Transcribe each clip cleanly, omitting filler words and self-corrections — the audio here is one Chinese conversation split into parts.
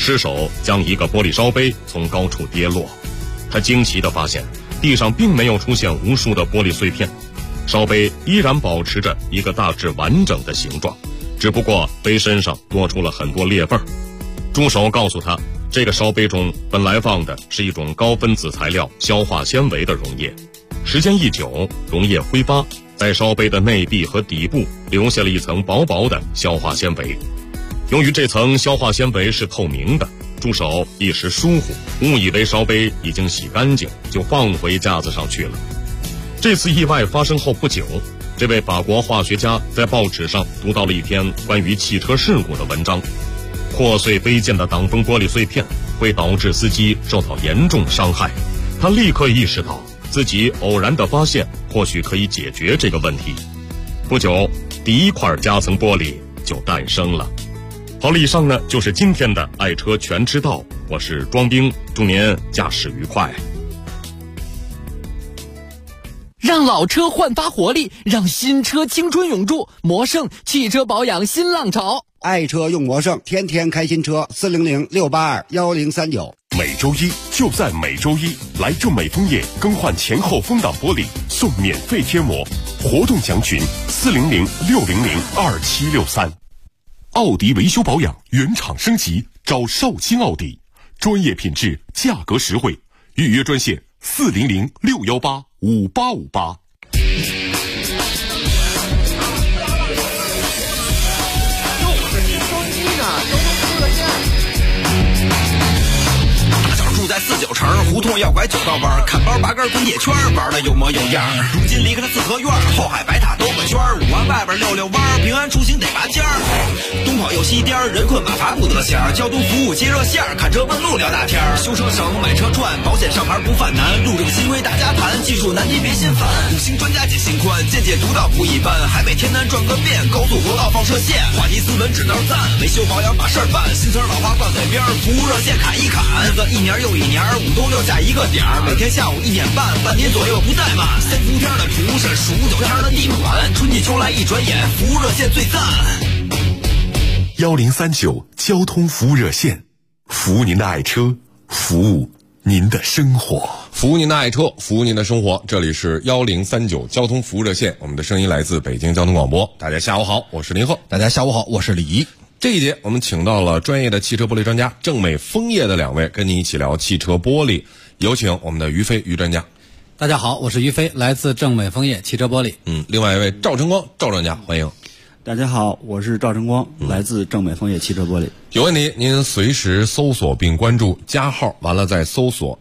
失手将一个玻璃烧杯从高处跌落。他惊奇地发现，地上并没有出现无数的玻璃碎片，烧杯依然保持着一个大致完整的形状，只不过杯身上多出了很多裂缝。助手告诉他，这个烧杯中本来放的是一种高分子材料消化纤维的溶液，时间一久，溶液挥发，在烧杯的内壁和底部留下了一层薄薄的消化纤维。由于这层消化纤维是透明的，助手一时疏忽，误以为烧杯已经洗干净，就放回架子上去了。这次意外发生后不久，这位法国化学家在报纸上读到了一篇关于汽车事故的文章。破碎飞溅的挡风玻璃碎片会导致司机受到严重伤害，他立刻意识到自己偶然的发现或许可以解决这个问题。不久，第一块夹层玻璃就诞生了。好了，以上呢就是今天的爱车全知道，我是庄兵，祝您驾驶愉快。 让老车焕发活力，让新车青春永驻。魔胜汽车保养新浪潮， 爱车用魔胜，天天开新车。400-682-1039。 每周一就在每周一，来正美枫叶更换前后风挡玻璃，送免费贴膜。活动详询400-600-2763。奥迪维修保养原厂升级，找少卿奥迪，专业品质，价格实惠，预约专线400-618-5858。 在49城胡同要拐9道弯，看包拔根滚铁圈，玩的有模有样。如今离开了四合院，后海白塔兜个圈，5环外边溜弯，平安出行得拔尖儿。东跑右西颠，人困马乏不得闲。交通服务接热线，看车问路聊大天。修车省，买车赚，保险上牌不犯难。路政新规大家谈，技术难题别心烦。5星专家解心宽，见解独到不一般。海北天南转个遍，高速国道放射线。话题斯文指道赞，维修保养把事儿办。新词老话挂嘴边，服务热线砍一砍。日子一年又一年，5冬6夏一个点儿，每天下午1点半，半年左右不怠慢。3伏天的厨师，数9天的地暖，春季秋来一转眼，服务热线最赞。 1039交通服务热线，服务您的爱车，服务您的生活， 服务您的爱车，服务您的生活。这里是1039交通服务热线，我们的声音来自北京交通广播。大家下午好，我是林鹤。 大家下午好，我是李怡。 这一节我们请到了专业的汽车玻璃专家正美枫叶的2位，跟您一起聊汽车玻璃。有请我们的于飞于专家。 大家好，我是于飞，来自正美枫叶汽车玻璃。 另外一位赵晨光赵专家，欢迎。 大家好，我是赵晨光，来自正美枫叶汽车玻璃。 有问题您随时搜索并关注加号，完了再搜索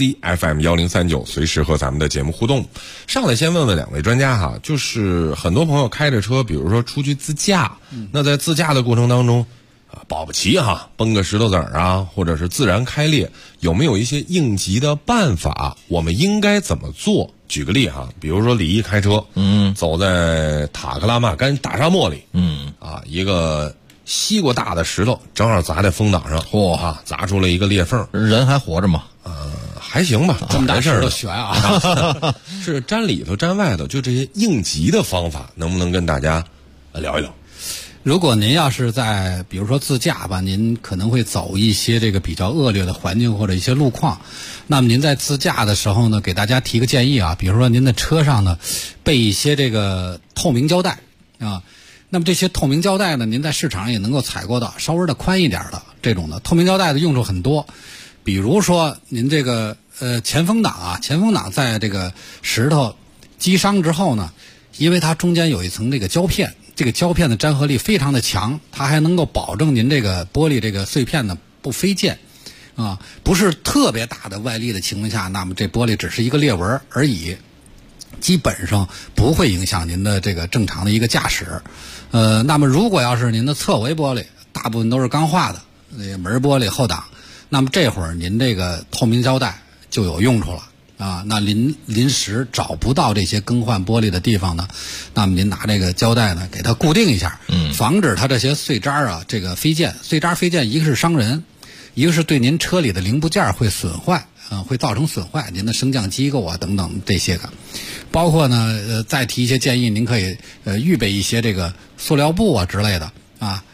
ACFM1039，随时和咱们的节目互动。上来先问问2位专家哈，就是很多朋友开着车，比如说出去自驾，那在自驾的过程当中保不齐哈崩个石头子儿啊，或者是自然开裂，有没有一些应急的办法？我们应该怎么做？举个例哈，比如说李毅开车，走在塔克拉玛干大沙漠里，一个西瓜大的石头正好砸在风挡上，砸出了一个裂缝。 人还活着吗？ 还行吧， 这么大事都悬啊！ 是粘里头粘外头，就这些应急的方法，能不能跟大家聊一聊？ 如果您要是在比如说自驾吧，您可能会走一些这个比较恶劣的环境或者一些路况，那么您在自驾的时候呢，给大家提个建议啊，比如说您的车上呢备一些这个透明胶带啊，那么这些透明胶带呢，您在市场上也能够采购到稍微的宽一点的这种的透明胶带的用处很多，比如说您这个前风挡在这个石头击伤之后呢，因为它中间有一层这个胶片，这个胶片的粘合力非常的强，它还能够保证您这个玻璃这个碎片呢不飞溅啊，不是特别大的外力的情况下，那么这玻璃只是一个裂纹而已，基本上不会影响您的这个正常的一个驾驶。那么如果要是您的侧围玻璃大部分都是钢化的那个门玻璃后挡，那么这会儿您这个透明胶带就有用处了啊。那临时找不到这些更换玻璃的地方呢，那么您拿这个胶带呢给它固定一下，防止它这些碎渣啊这个飞溅。碎渣飞溅，一个是伤人，一个是对您车里的零部件会损坏会造成损坏，您的升降机构啊等等这些个。包括呢再提一些建议，您可以预备一些这个塑料布啊之类的啊。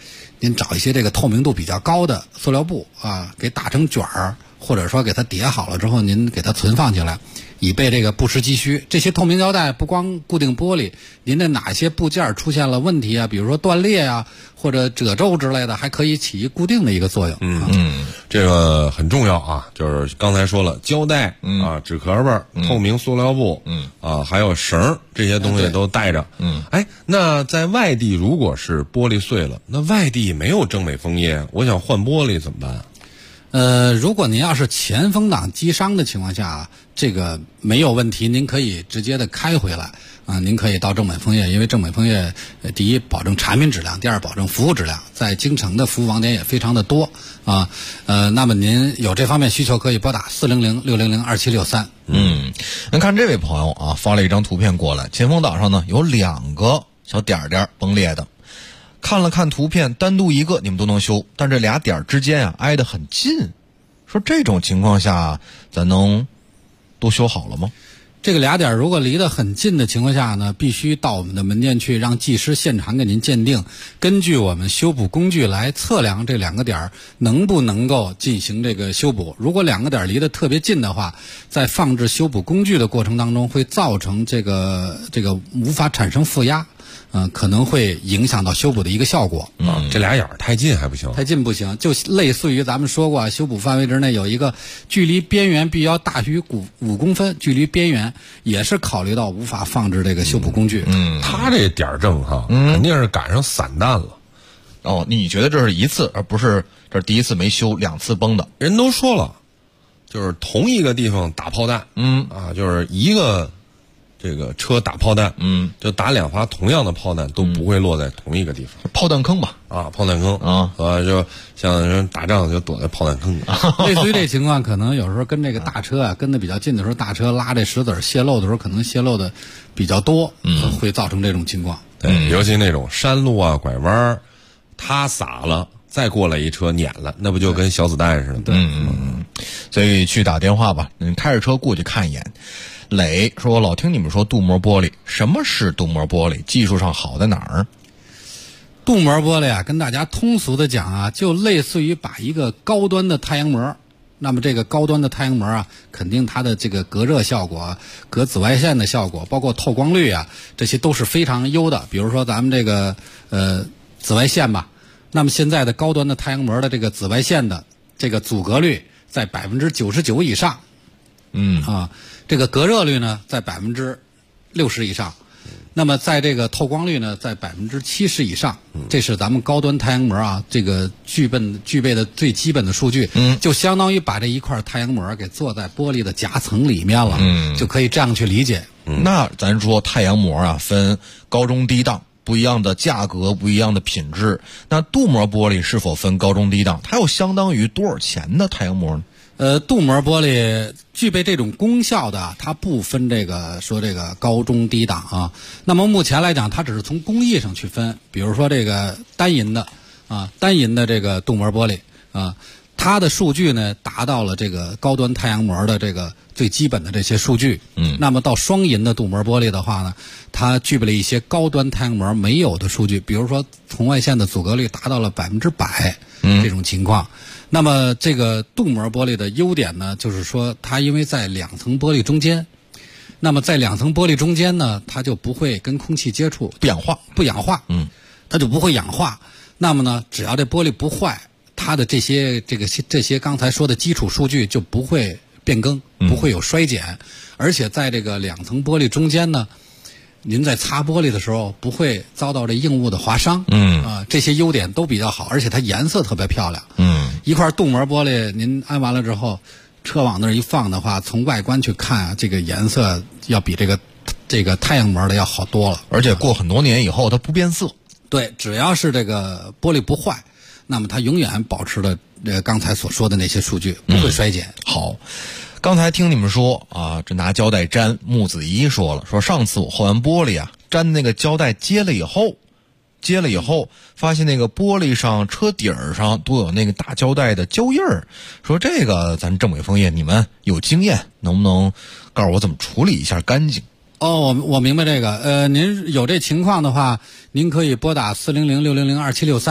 您找一些这个透明度比较高的塑料布啊，给打成卷儿，或者说给它叠好了之后，您给它存放起来，以备这个不时之需。这些透明胶带不光固定玻璃，您的哪些部件出现了问题啊，比如说断裂啊或者褶皱之类的，还可以起固定的一个作用。 这个很重要啊，就是刚才说了，胶带啊、纸壳子、透明塑料布，还有绳这些东西都带着。那在外地如果是玻璃碎了，那外地没有正美枫叶，我想换玻璃怎么办？ 如果您要是前风挡击伤的情况下，这个没有问题，您可以直接的开回来啊。您可以到正美枫叶，因为正美枫叶第一保证产品质量，第二保证服务质量，在京城的服务网点也非常的多啊。那么您有这方面需求，可以拨打400-600-2763。 您看这位朋友啊，发了一张图片过来，前风挡上呢有2个小点点崩裂的。看了看图片，单独一个你们都能修，但这俩点之间啊挨得很近。说这种情况下，咱能都修好了吗？ 这个俩点如果离得很近的情况下呢，必须到我们的门店去，让技师现场给您鉴定，根据我们修补工具来测量这2个点能不能够进行这个修补。如果2个点离得特别近的话，在放置修补工具的过程当中，会造成这个无法产生负压。可能会影响到修补的一个效果。 这俩眼儿太近还不行， 太近不行，就类似于咱们说过，修补范围之内有一个距离边缘必要大于5公分，距离边缘也是考虑到无法放置这个修补工具。 他这点正哈，肯定是赶上散弹了。 哦，你觉得这是一次，而不是这是第一次没修，2次崩的？ 人都说了，就是同一个地方打炮弹，就是一个。这个车打炮弹，就打2发同样的炮弹都不会落在同一个地方， 炮弹坑吧？ 炮弹坑就像人打仗就躲在炮弹坑里。 类似于这情况，可能有时候跟这个大车啊跟得比较近的时候，大车拉这石子泄漏的时候，可能泄漏的比较多，会造成这种情况。 对，尤其那种山路啊、拐弯，它洒了，再过来一车碾了，那不就跟小子弹似的？ 所以去打电话吧，你开着车过去看一眼。磊说：“我老听你们说镀膜玻璃，什么是镀膜玻璃？技术上好在哪儿？” 镀膜玻璃啊，跟大家通俗的讲啊，就类似于把一个高端的太阳膜。那么这个高端的太阳膜啊，肯定它的这个隔热效果、隔紫外线的效果，包括透光率啊，这些都是非常优的。比如说咱们这个紫外线吧，那么现在的高端的太阳膜的这个紫外线的这个阻隔率在99%以上，这个隔热率呢在60%以上，那么在这个透光率呢在70%以上，这是咱们高端太阳膜啊这个具备的最基本的数据，就相当于把这一块太阳膜给做在玻璃的夹层里面了，就可以这样去理解。 那咱说太阳膜啊分高中低档，不一样的价格，不一样的品质。那镀膜玻璃是否分高中低档？它又相当于多少钱的太阳膜呢？ 镀膜玻璃具备这种功效的，它不分这个高中低档啊。那么目前来讲，它只是从工艺上去分。比如说这个单银的这个镀膜玻璃啊，它的数据呢达到了这个高端太阳膜的这个最基本的这些数据。那么到双银的镀膜玻璃的话呢，它具备了一些高端太阳膜没有的数据，比如说红外线的阻隔率达到了100%这种情况。那么这个镀膜玻璃的优点呢，就是说它因为在2层玻璃中间，那么在2层玻璃中间呢，它就不会跟空气接触，不氧化，它就不会氧化。那么呢，只要这玻璃不坏，它的这些刚才说的基础数据就不会变更，不会有衰减。而且在这个2层玻璃中间呢，您在擦玻璃的时候不会遭到这硬物的划伤，这些优点都比较好，而且它颜色特别漂亮。一块镀膜玻璃您安完了之后，车往那儿一放的话，从外观去看啊，这个颜色要比这个太阳膜的要好多了， 而且过很多年以后它不变色。 对，只要是这个玻璃不坏，那么它永远保持了刚才所说的那些数据，不会衰减。 好。刚才听你们说啊，这拿胶带粘，木子怡说了，说上次我换完玻璃啊，粘那个胶带接了以后，发现那个玻璃上、车底儿上都有那个大胶带的胶印儿。说这个咱正美枫叶你们有经验，能不能告诉我怎么处理一下干净？ 我明白这个。您有这情况的话，您可以拨打400-600-2763。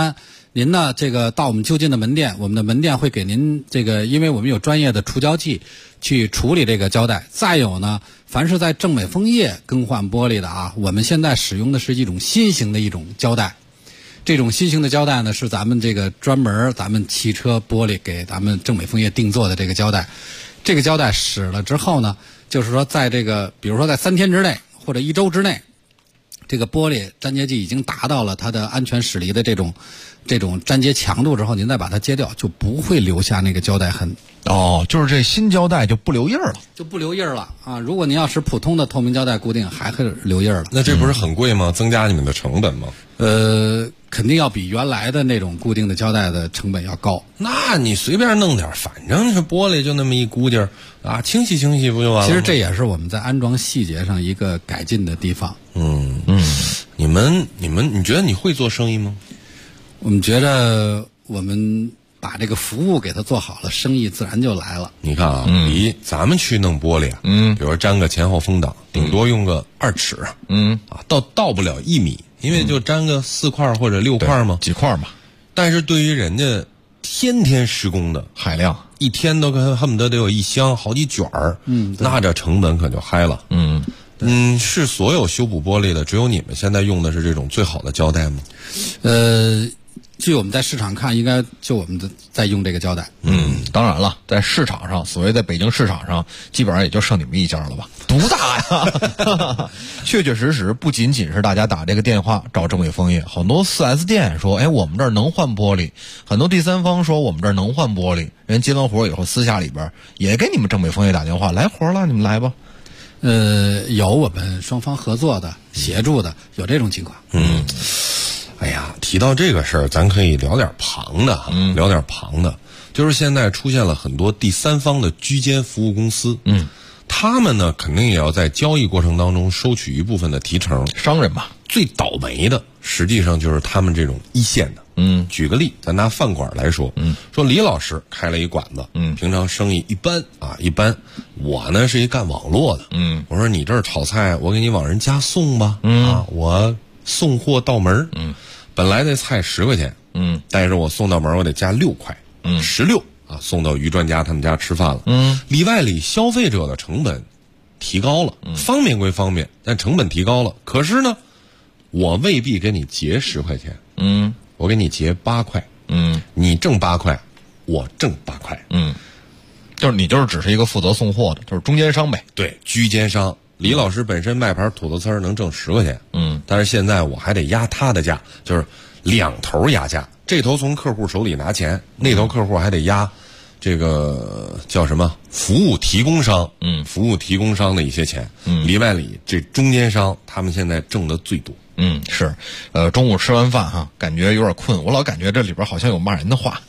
您呢这个到我们就近的门店，我们的门店会给您这个，因为我们有专业的除胶剂去处理这个胶带。再有呢，凡是在正美枫叶更换玻璃的啊，我们现在使用的是一种新型的一种胶带。这种新型的胶带呢，是咱们这个专门咱们汽车玻璃给咱们正美枫叶定做的这个胶带。这个胶带使了之后呢，就是说在这个比如说在3天之内或者1周之内，这个玻璃粘结剂已经达到了它的安全驶离的这种粘结强度之后，您再把它揭掉，就不会留下那个胶带痕。 哦，就是这新胶带就不留印儿了， 就不留印儿了啊！如果您要是普通的透明胶带固定，还会留印儿了。 那这不是很贵吗？增加你们的成本吗？ 肯定要比原来的那种固定的胶带的成本要高。 那你随便弄点，反正是玻璃就那么一估计儿啊，清洗清洗不就完了吗？ 其实这也是我们在安装细节上一个改进的地方。 你们，你觉得你会做生意吗？ 我们觉得我们把这个服务给它做好了，生意自然就来了。 你看啊，比咱们去弄玻璃啊，比如说粘个前后风挡，顶多用个2尺，到不了1米，因为就粘个4块或者6块嘛， 几块嘛。 但是对于人家天天施工的海量， 一天都恨不得得有1箱好几卷儿，那这成本可就嗨了。是所有修补玻璃的，只有你们现在用的是这种最好的胶带吗？ 据我们在市场看，应该就我们在用这个胶带。 当然了，在市场上，所谓在北京市场上，基本上也就剩你们一家了吧？独大呀！确确实实，不仅仅是大家打这个电话找正美枫叶，很多 4S 店说，哎，我们这儿能换玻璃；很多第三方说我们这儿能换玻璃。人接完活以后，私下里边也给你们正美枫叶打电话，来活了，你们来吧。 有我们双方合作的、协助的，有这种情况。 哎呀，提到这个事儿，咱可以聊点旁的，聊点旁的，就是现在出现了很多第三方的居间服务公司，他们呢肯定也要在交易过程当中收取一部分的提成， 商人嘛。 最倒霉的实际上就是他们这种一线的。举个例，咱拿饭馆来说，说李老师开了一馆子，平常生意一般啊，一般。我呢是一干网络的，我说你这儿炒菜，我给你往人家送吧，我送货到门，本来这菜10块钱，但是我送到门我得加6块，16啊，送到于专家他们家吃饭了，里外里消费者的成本提高了，方便归方便，但成本提高了，可是呢，我未必给你结10块钱，我给你结8块，你挣8块，我挣8块， 就是你就是只是一个负责送货的，就是中间商呗。 对，居间商。李老师本身卖盘土豆丝儿能挣10块钱，但是现在我还得压他的价，就是2头压价，这头从客户手里拿钱，那头客户还得压这个叫什么服务提供商，服务提供商的一些钱，里外里这中间商他们现在挣的最多。 是，中午吃完饭哈，感觉有点困，我老感觉这里边好像有骂人的话，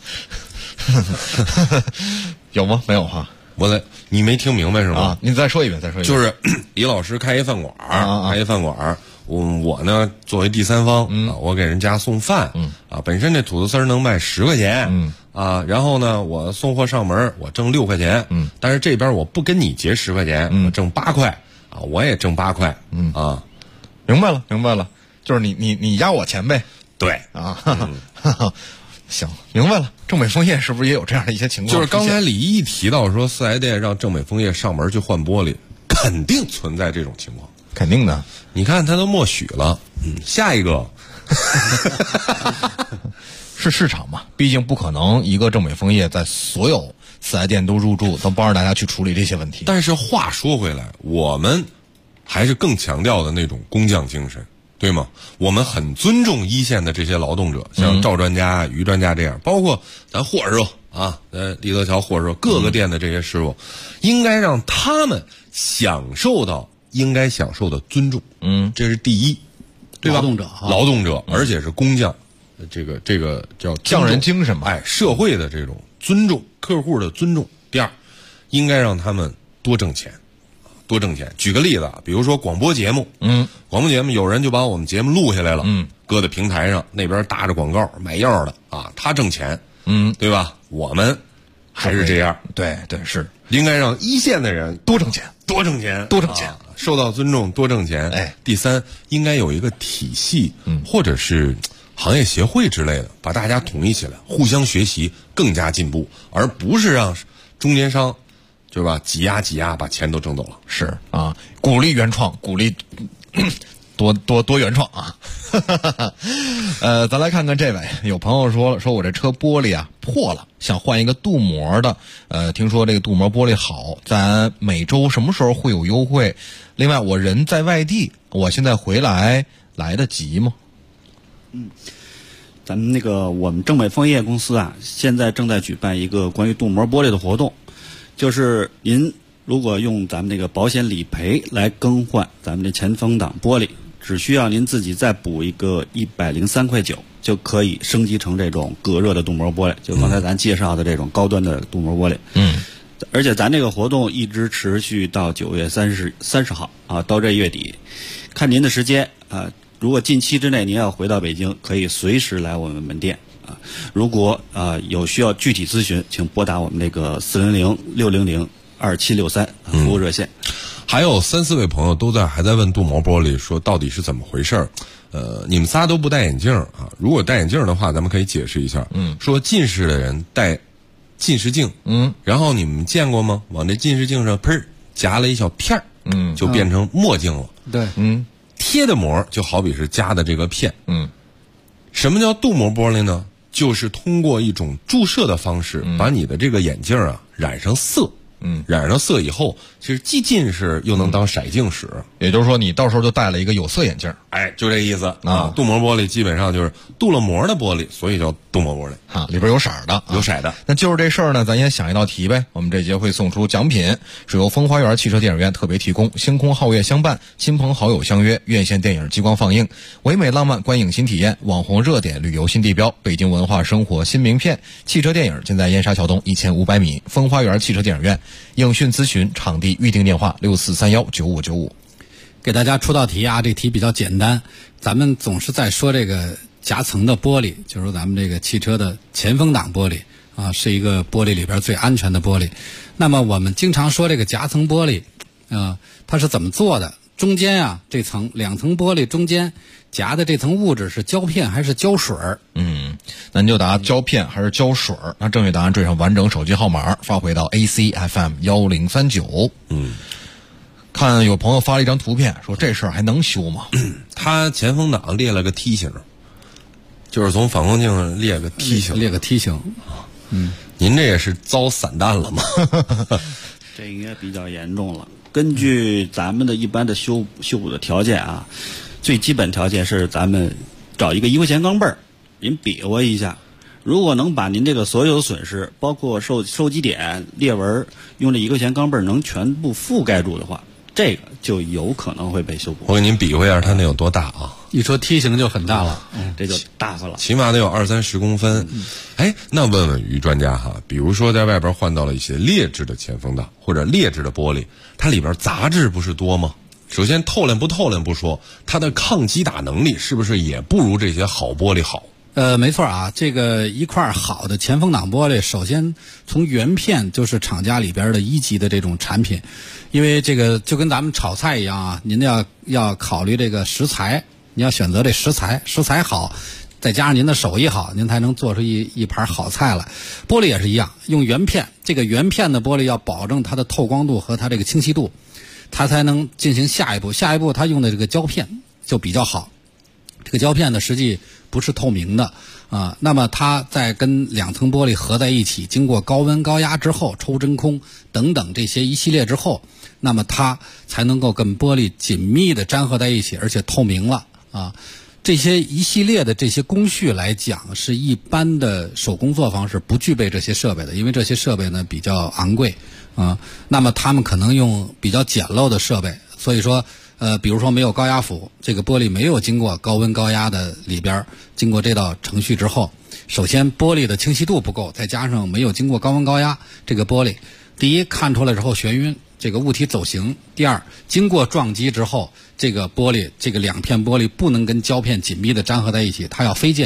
有吗？没有哈。 你没听明白是吗？ 啊，你再说一遍， 就是李老师开一饭馆，开一饭馆，我呢作为第三方，我给人家送饭，本身这土豆丝儿能卖10块钱，然后呢我送货上门，我挣6块钱，但是这边我不跟你结10块钱，我挣8块，我也挣8块， 明白了，就是你压我钱呗， 对行，明白了。正美枫叶是不是也有这样的一些情况？ 就是刚才李一提到说4S店让正美枫叶上门去换玻璃，肯定存在这种情况， 肯定的。 你看他都默许了，下一个是市场嘛，毕竟不可能一个正美枫叶在所有4S店都入驻，都帮着大家去处理这些问题。 但是话说回来，我们还是更强调的那种工匠精神。对吗？我们很尊重一线的这些劳动者，像赵专家、于专家这样，包括咱货师傅啊，立德桥货师傅，各个店的这些师傅，应该让他们享受到应该享受的尊重。这是第一，对吧？劳动者，而且是工匠，这个叫匠人精神嘛。 社会的这种尊重，客户的尊重。第二，应该让他们多挣钱。举个例子，比如说广播节目，广播节目有人就把我们节目录下来了，搁在平台上，那边搭着广告买药的他挣钱，对吧？我们还是这样， 对，是应该让一线的人多挣钱， 受到尊重，多挣钱。第三，应该有一个体系，或者是行业协会之类的，把大家统一起来，互相学习，更加进步，而不是让中间商，对吧？挤压，把钱都挣走了。 是啊，鼓励原创，鼓励多原创啊。咱来看看这位，有朋友说我这车玻璃啊破了，想换一个镀膜的。听说这个镀膜玻璃好，咱每周什么时候会有优惠？另外我人在外地，我现在回来得及吗？ 咱们我们正美枫叶公司啊，现在正在举办一个关于镀膜玻璃的活动，就是您如果用咱们保险理赔来更换咱们的前风挡玻璃，只需要您自己再补一个103.9块，就可以升级成这种隔热的镀膜玻璃，就刚才咱介绍的这种高端的镀膜玻璃。而且咱这个活动一直持续到9月30号啊，到这月底，看您的时间啊。如果近期之内您要回到北京，可以随时来我们门店啊。如果有需要具体咨询，请拨打我们400-600-2763服务热线。 还有3-4位朋友还在问镀膜玻璃，说到底是怎么回事？你们仨都不戴眼镜啊？如果戴眼镜的话，咱们可以解释一下。说近视的人戴近视镜，然后你们见过吗？往这近视镜上砰夹了一小片儿，就变成墨镜了。 对， 贴的膜就好比是加的这个片。什么叫镀膜玻璃呢？就是通过一种注射的方式，把你的这个眼镜啊染上色。染上色以后，其实既近视又能当色镜使。 也就是说，你到时候就戴了一个有色眼镜。 就这意思啊。镀膜玻璃基本上就是镀了膜的玻璃，所以叫镀膜玻璃啊，里边有色的， 有色的。 那就是这事儿呢，咱也想一道题呗。我们这节会送出奖品，是由风花园汽车电影院特别提供，星空皓月相伴，亲朋好友相约，院线电影激光放映，唯美浪漫观影新体验，网红热点旅游新地标，北京文化生活新名片。汽车电影尽在燕莎桥东1500米，风花园汽车电影院。影讯咨询场地预订电话64319595。 给大家出道题啊，这题比较简单。咱们总是在说这个夹层的玻璃，就是说咱们这个汽车的前风挡玻璃啊，是一个玻璃里边最安全的玻璃。那么我们经常说这个夹层玻璃它是怎么做的？中间啊，这两层玻璃中间夹的这层物质是胶片还是胶水？ 那您就答胶片还是胶水。那正确答案缀上完整手机号码发回到 ACFM1039。看有朋友发了一张图片，说这事儿还能修吗？ 他前风挡裂了个梯形，就是从反光镜上裂个梯形。您这也是遭散弹了吗？ 这应该比较严重了。根据咱们的一般的修补的条件啊，最基本条件是咱们找一个1块钱钢镚儿，您比划一下，如果能把您这个所有的损失，包括收集点、裂纹，用这1块钱钢镚儿能全部覆盖住的话，这个就有可能会被修补。 我给您比划一下，它那有多大啊？ 一说梯形就很大了， 这就大发了， 起码得有20-30公分。那问问于专家哈，比如说在外边换到了一些劣质的前风挡或者劣质的玻璃，它里边杂质不是多吗？首先透亮不透亮不说，它的抗击打能力是不是也不如这些好玻璃好？ 没错啊，这个一块好的前风挡玻璃，首先从原片就是厂家里边的1级的这种产品，因为这个就跟咱们炒菜一样啊，您要考虑这个食材，你要选择这食材好，再加上您的手艺好，您才能做出一盘好菜来。玻璃也是一样，用原片，这个原片的玻璃要保证它的透光度和它这个清晰度，它才能进行下一步它用的这个胶片就比较好。这个胶片呢实际不是透明的啊，那么它在跟2层玻璃合在一起，经过高温高压之后，抽真空等等这些一系列之后，那么它才能够跟玻璃紧密的粘合在一起，而且透明了啊。这些一系列的这些工序来讲，是一般的手工作坊是不具备这些设备的，因为这些设备呢比较昂贵啊。那么他们可能用比较简陋的设备，所以说比如说没有高压釜，这个玻璃没有经过高温高压的里边经过这道程序之后，首先玻璃的清晰度不够，再加上没有经过高温高压，这个玻璃第一看出来之后眩晕，这个物体走形；第二，经过撞击之后，这个玻璃这个2片玻璃不能跟胶片紧密的粘合在一起，它要飞溅会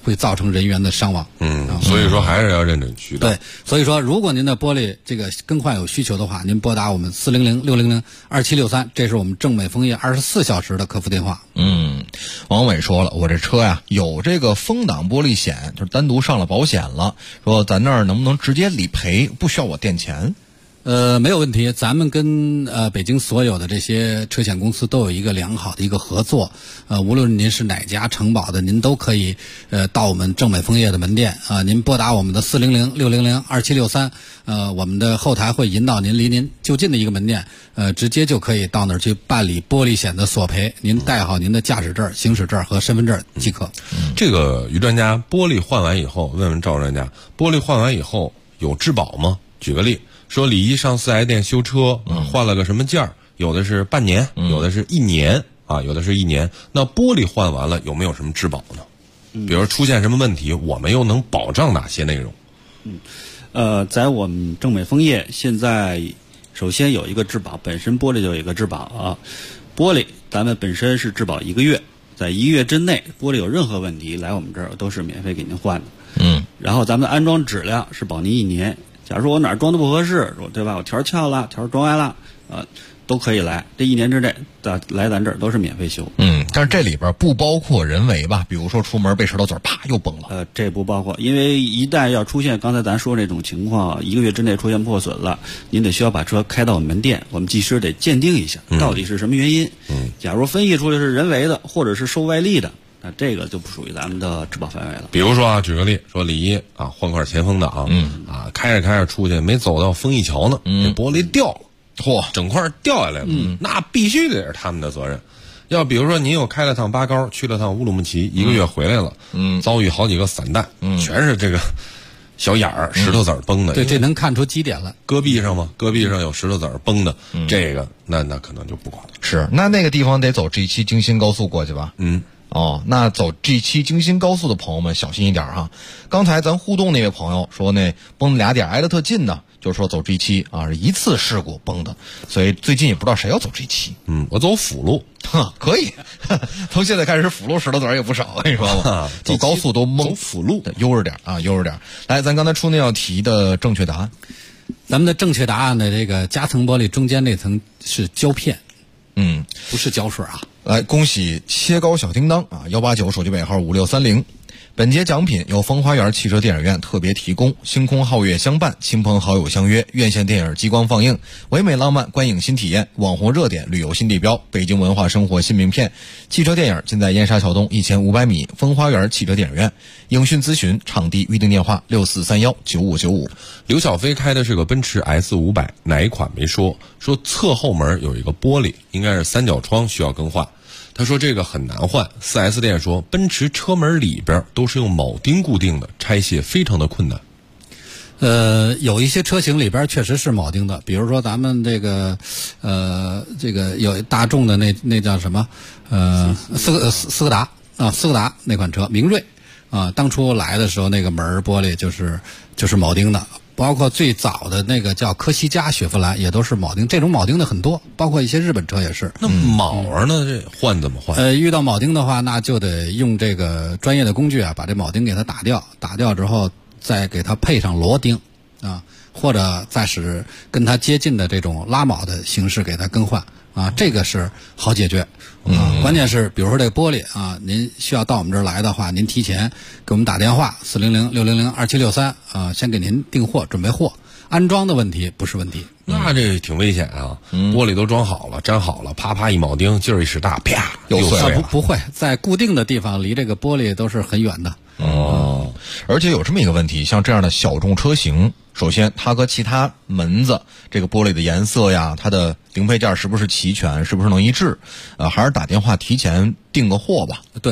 会造成人员的伤亡。 所以说还是要认准渠道。 对，所以说如果您的玻璃这个更换有需求的话，您拨打我们400-600-2763，这是我们正美枫叶24小时的客服电话。 王伟说了，我这车呀有这个风挡玻璃险，就是单独上了保险了，说咱那儿能不能直接理赔，不需要我垫钱？ 没有问题，咱们跟北京所有的这些车险公司都有一个良好的一个合作，无论您是哪家承保的，您都可以到我们正美枫叶的门店您拨打我们的400-600-2763，我们的后台会引导您离您就近的一个门店，直接就可以到那儿去办理玻璃险的索赔，您带好您的驾驶证、行驶证和身份证即可。 这个于专家，玻璃换完以后，问问赵专家，玻璃换完以后有质保吗？举个例。说李一上4S店修车，换了个什么件儿，有的是半年，有的是1年有的是1年。那玻璃换完了有没有什么质保呢？比如出现什么问题，我们又能保障哪些内容？ 在我们正美枫叶现在首先有一个质保，本身玻璃就有一个质保玻璃咱们本身是质保1个月，在1个月之内玻璃有任何问题来我们这儿都是免费给您换的。然后咱们的安装质量是保您1年。假如说我哪儿装的不合适，对吧？我条翘了，条装歪了，都可以来。这1年之内，来咱这儿都是免费修。 但是这里边不包括人为吧？比如说出门被石头子儿啪又崩了。 这不包括，因为一旦要出现刚才咱说这种情况，1个月之内出现破损了，您得需要把车开到我们门店，我们技师得鉴定一下到底是什么原因。假如分析出来是人为的，或者是受外力的。那这个就不属于咱们的质保范围了。 比如说举个例，说李一换块前风挡，开着开着出去没走到丰益桥呢，这玻璃掉了，整块掉下来了，那必须得是他们的责任。要比如说您又开了趟八高，去了趟乌鲁木齐，1个月回来了，遭遇好几个散弹，全是这个小眼儿、石头子儿崩的。 对，这能看出基点了。 戈壁上嘛，戈壁上有石头子儿崩的，这个那可能就不管了。 是，那个地方得走 G7 京新高速过去吧？那走 G7 京新高速的朋友们小心一点哈。刚才咱互动那位朋友说崩俩点挨得特近呢，就是说走 G7 是一次事故崩的，所以最近也不知道谁要走 G7。 我走辅路， 可以，从现在开始辅路石头子儿也不少，跟你说吧，走高速都懵。 走辅路悠着点悠着点。来，咱刚才出那道题的正确答案， 咱们的正确答案的这个夹层玻璃中间那层是胶片，不是胶水啊。 来，恭喜切糕小叮当189手机尾号5630。本节奖品由风花园汽车电影院特别提供，星空皓月相伴，亲朋好友相约，院线电影激光放映，唯美浪漫观影新体验，网红热点旅游新地标，北京文化生活新名片。汽车电影尽在燕莎桥东1500米风花园汽车电影院。影讯咨询场地预订电话64319595。 刘小飞开的是个奔驰 S500，哪一款没说侧后门有一个玻璃，应该是三角窗，需要更换。他说这个很难换，4S 店说奔驰车门里边都是用铆钉固定的，拆卸非常的困难。 有一些车型里边确实是铆钉的，比如说咱们这个有大众的那叫什么斯柯达那款车明锐当初来的时候那个门玻璃就是铆钉的。包括最早的那个叫科西嘉雪佛兰也都是铆钉，这种铆钉的很多，包括一些日本车也是。 那铆呢？这换怎么换？ 遇到铆钉的话，那就得用这个专业的工具把这铆钉给它打掉，打掉之后再给它配上螺钉或者再使跟它接近的这种拉铆的形式给它更换这个是好解决。关键是比如说这个玻璃您需要到我们这儿来的话，您提前给我们打电话400-600-2763先给您订货准备货，安装的问题不是问题。 那这挺危险玻璃都装好了粘好了，啪啪一铆钉，劲儿一使大，啪又碎了。 不会，在固定的地方离这个玻璃都是很远的。 而且有这么一个问题，像这样的小众车型，首先它和其他门子这个玻璃的颜色呀，它的零配件是不是齐全，是不是能一致还是打电话提前订个货吧。 对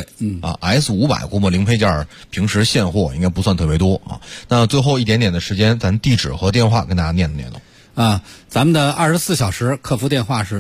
S500估摸零配件平时现货应该不算特别多那最后一点点的时间，咱地址和电话跟大家念叨咱们的24小时客服电话是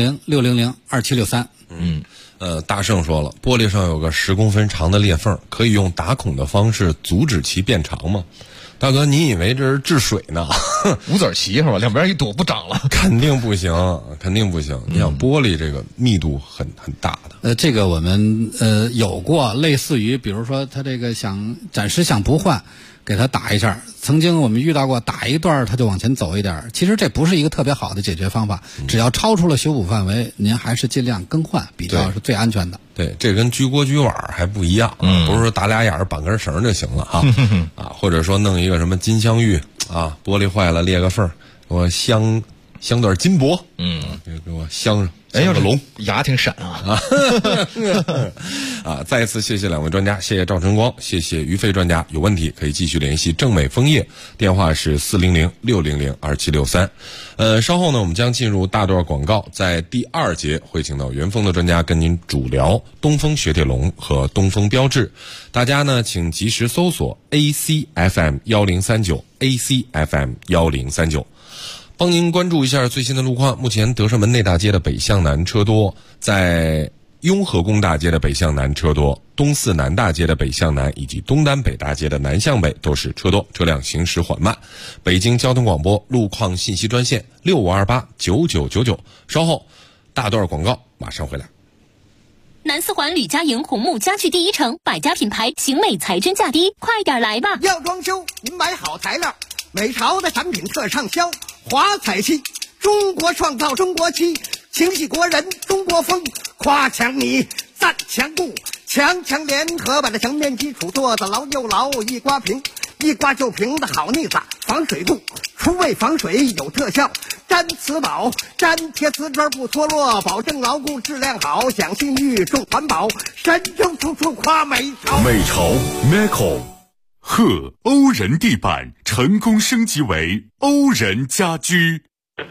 400-600-2763。 大圣说了，玻璃上有个10公分长的裂缝，可以用打孔的方式阻止其变长吗？ 大哥，你以为这是治水呢？ 五子棋是吧？两边一躲不长了， 肯定不行，肯定不行。你想玻璃这个密度很大的。 这个我们有过类似于，比如说他这个暂时想不换，给他打一下。曾经我们遇到过打一段他就往前走一点，其实这不是一个特别好的解决方法。只要超出了修补范围，您还是尽量更换，比较是最安全的。 对，这跟居锅居碗还不一样，不是说打俩眼儿绑根绳就行了哈。啊，或者说弄一个什么金镶玉啊，玻璃坏了裂个缝儿，给我镶段金箔，给我镶上。 哎， 个龙牙挺闪啊！ 啊，再一次谢谢两位专家，谢谢赵晨光，谢谢于飞专家。有问题可以继续联系正美枫叶，电话是400-600-2763。稍后呢，我们将进入大段广告，在第2节会请到元丰的专家跟您主聊东风雪铁龙和东风标致。大家呢，请及时搜索 ACFM 1039 ACFM 1039。帮您关注一下最新的路况。目前德胜门内大街的北向南车多，在雍和宫大街的北向南车多，东四南大街的北向南以及东单北大街的南向北都是车多，车辆行驶缓慢。北京交通广播路况信息专线65289999。稍后大段广告马上回来。 南四环吕家营红木家具第一城，百家品牌，型美才真价低，快点来吧！ 要装修，您买好材料，美潮的产品特畅销。华彩漆，中国创造中国漆，情系国人中国风，夸强你赞强固，强联合把这墙面基础做得牢又牢，一刮平，一刮就平的好腻子，防水固，除味防水有特效，粘瓷宝，粘贴瓷砖不脱落，保证牢固质量好，讲信誉重环保，神州处处夸美潮。 美潮 Meco。欧人地板成功升级为欧人家居。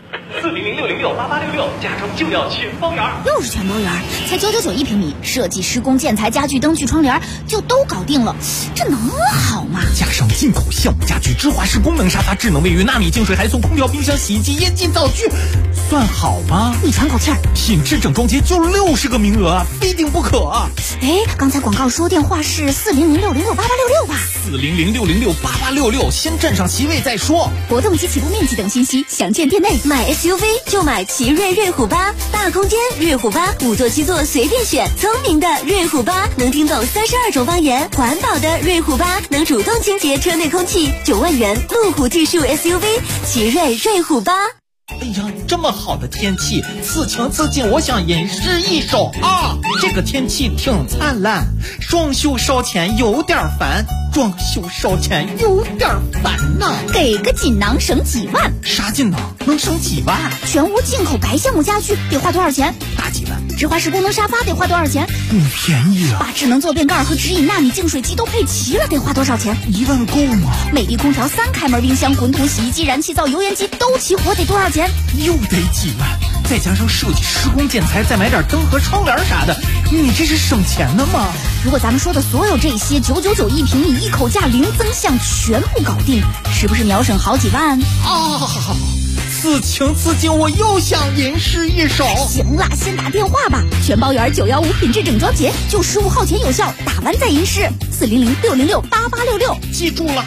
400-606-8866，家中就要全包圆。 又是全包圆，才999一平米，设计、施工、建材、家具、灯具、窗帘就都搞定了，这能好吗？ 加上进口橡木家具、芝华士功能沙发、智能卫浴、纳米净水，还送空调、冰箱、洗衣机、烟机、灶具，算好吗？ 你喘口气儿， 品质整装节就60个名额，非订不可。 哎，刚才广告说电话是400-606-8866吧 ？400-606-8866，先占上席位再说。 活动及起步面积等信息详见店内。买 SUV 就买奇瑞瑞虎8，大空间瑞虎8，5座7座随便选，聪明的瑞虎8能听懂32种方言，环保的瑞虎8能主动清洁车内空气，9万元路虎技术 SUV 奇瑞瑞虎8。 哎呀，这么好的天气，此情此景，我想吟诗一首啊！这个天气挺灿烂，装修烧钱有点烦，装修烧钱有点烦呐。 给个锦囊省几万？ 啥锦囊能省几万？ 全屋进口白橡木家具得花多少钱？ 大几万。 芝华士功能沙发得花多少钱？ 不便宜啊。 把智能坐便盖和直饮纳米净水机都配齐了，得花多少钱 ？1万够吗？ 美的空调、3开门冰箱、滚筒洗衣机、燃气灶、油烟机都齐活，得多少钱？ 又得几万，再加上设计、施工、建材，再买点灯和窗帘啥的，你这是省钱的吗？ 如果咱们说的所有这些999一平米，一口价零增项，全部搞定，是不是秒省好几万？ 此情此景，我又想吟诗一首。 行啦，先打电话吧，全包圆915品质整装节，就15号前有效，打完再吟诗。400-606-8866， 记住了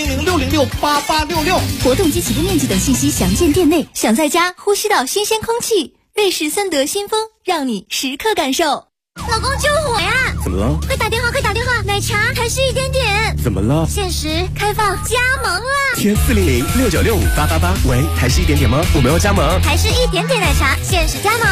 ，400-606-8866。 活动及起步面积等信息详见店内。想在家呼吸到新鲜空气，瑞士森德新风让你时刻感受。老公救火呀！ 怎么了？ 快打电话，快打电话！奶茶还是一点点。 怎么了？ 限时开放加盟了。 填400-696-5888。喂，还是一点点吗？我们要加盟。 还是一点点奶茶，限时加盟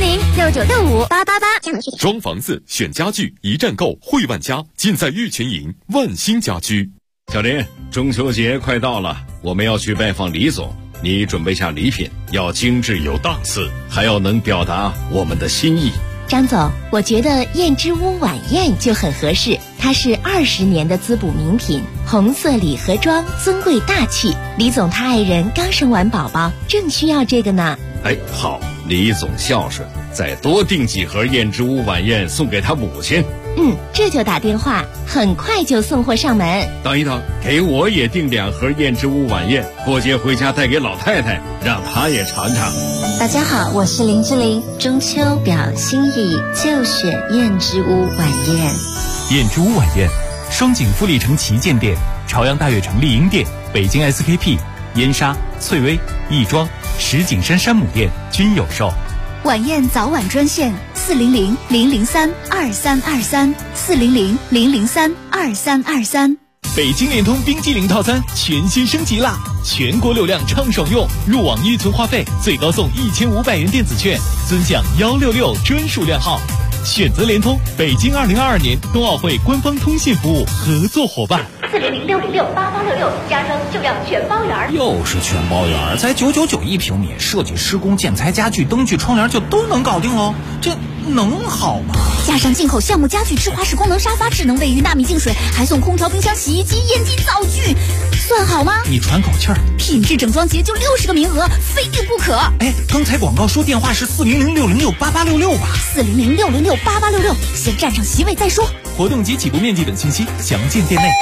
400-6965-888。加盟装房子选家具一站购，汇万家尽在玉泉营万兴家居。 小林，中秋节快到了，我们要去拜访李总，你准备下礼品，要精致有档次，还要能表达我们的心意。 张总，我觉得燕之屋晚宴就很合适，它是20年的滋补名品，红色礼盒装，尊贵大气。李总他爱人刚生完宝宝，正需要这个呢。 哎，好，李总孝顺，再多订几盒燕之屋晚宴送给他母亲。 这就打电话，很快就送货上门。 等一等，给我也订2盒燕之屋晚宴，过节回家带给老太太，让她也尝尝。 大家好，我是林志玲，中秋表心意就选燕之屋晚宴。 燕之屋晚宴，双井富力城旗舰店、朝阳大悦城丽婴店、 北京 SKP、燕莎、翠微、亦庄、石景山山姆店均有售。 晚宴早晚专线400-003-2323，400-003-2323。 北京联通冰激凌套餐全新升级啦！全国流量畅爽用，入网预存话费最高送1500元电子券，尊享166专属靓号。选择联通，北京2022年冬奥会官方通信服务合作伙伴。 400-606-8866，家装就要全包圆。 又是全包圆，才999一平米，设计、施工、建材、家具、灯具、窗帘就都能搞定喽，这能好吗？ 加上进口橡木家具、智华式功能沙发、智能卫浴、纳米净水，还送空调、冰箱、洗衣机、烟机、灶具，算好吗？ 你喘口气儿， 品质整装节就60个名额，非订不可。 哎，刚才广告说电话是400-606-8866吧 400-606-8866，先占上席位再说。 活动及起步面积等信息详见店内。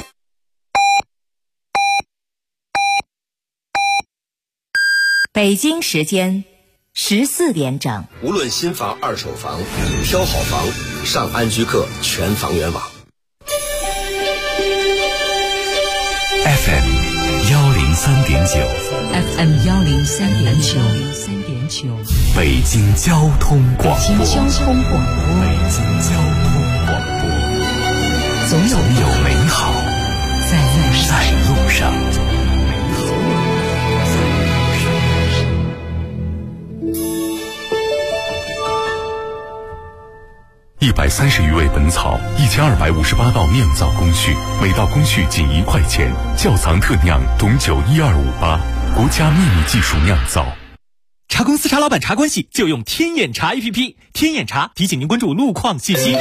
北京时间14点整。 无论新房、二手房，挑好房，上安居客全房源网。 FM 103.9，FM 103.9， 北京交通广播， 北京交通广播， 总有美好在路上。130余味本草，1258道酿造工序，每道工序仅1块钱。窖藏特酿董酒1258，国家秘密技术酿造。 茶公司茶老板茶关系就用天眼茶 APP， 天眼茶提醒您关注路况信息。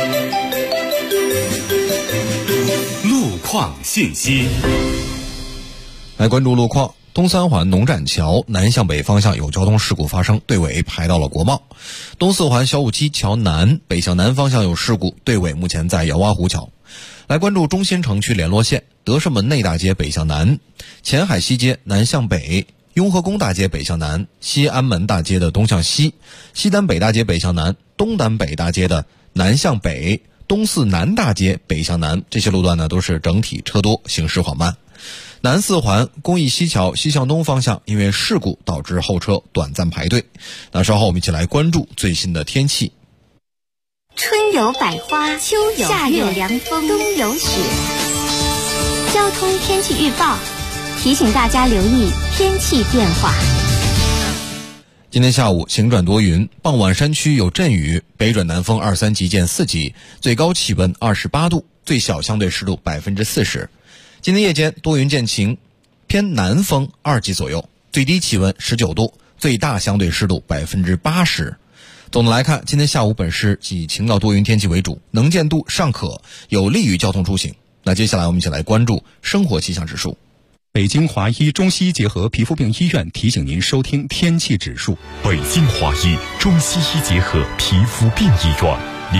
路况信息， 来关注路况。东三环农展桥南向北方向有交通事故发生，队尾排到了国贸。东四环小武基桥南北向南方向有事故，队尾目前在姚洼湖桥。来关注中心城区联络线德胜门内大街北向南，前海西街南向北，雍和宫大街北向南，西安门大街的东向西，西单北大街北向南，东单北大街的南向北，东四南大街北向南，这些路段呢都是整体车多，行驶缓慢。南四环公益西桥西向东方向因为事故导致后车短暂排队。那稍后我们一起来关注最新的天气。 春有百花，秋有夏有凉风，冬有雪。交通天气预报提醒大家留意天气变化。 今天下午晴转多云，傍晚山区有阵雨，北转南风2、3级见4级，最高气温28度，最小相对湿度40%。今天夜间多云见晴，偏南风2级左右，最低气温19度，最大相对湿度80%。总的来看，今天下午本市以晴到多云天气为主，能见度尚可，有利于交通出行。那接下来我们一起来关注生活气象指数。 北京华医中西医结合皮肤病医院提醒您收听天气指数。 北京华医中西医结合皮肤病医院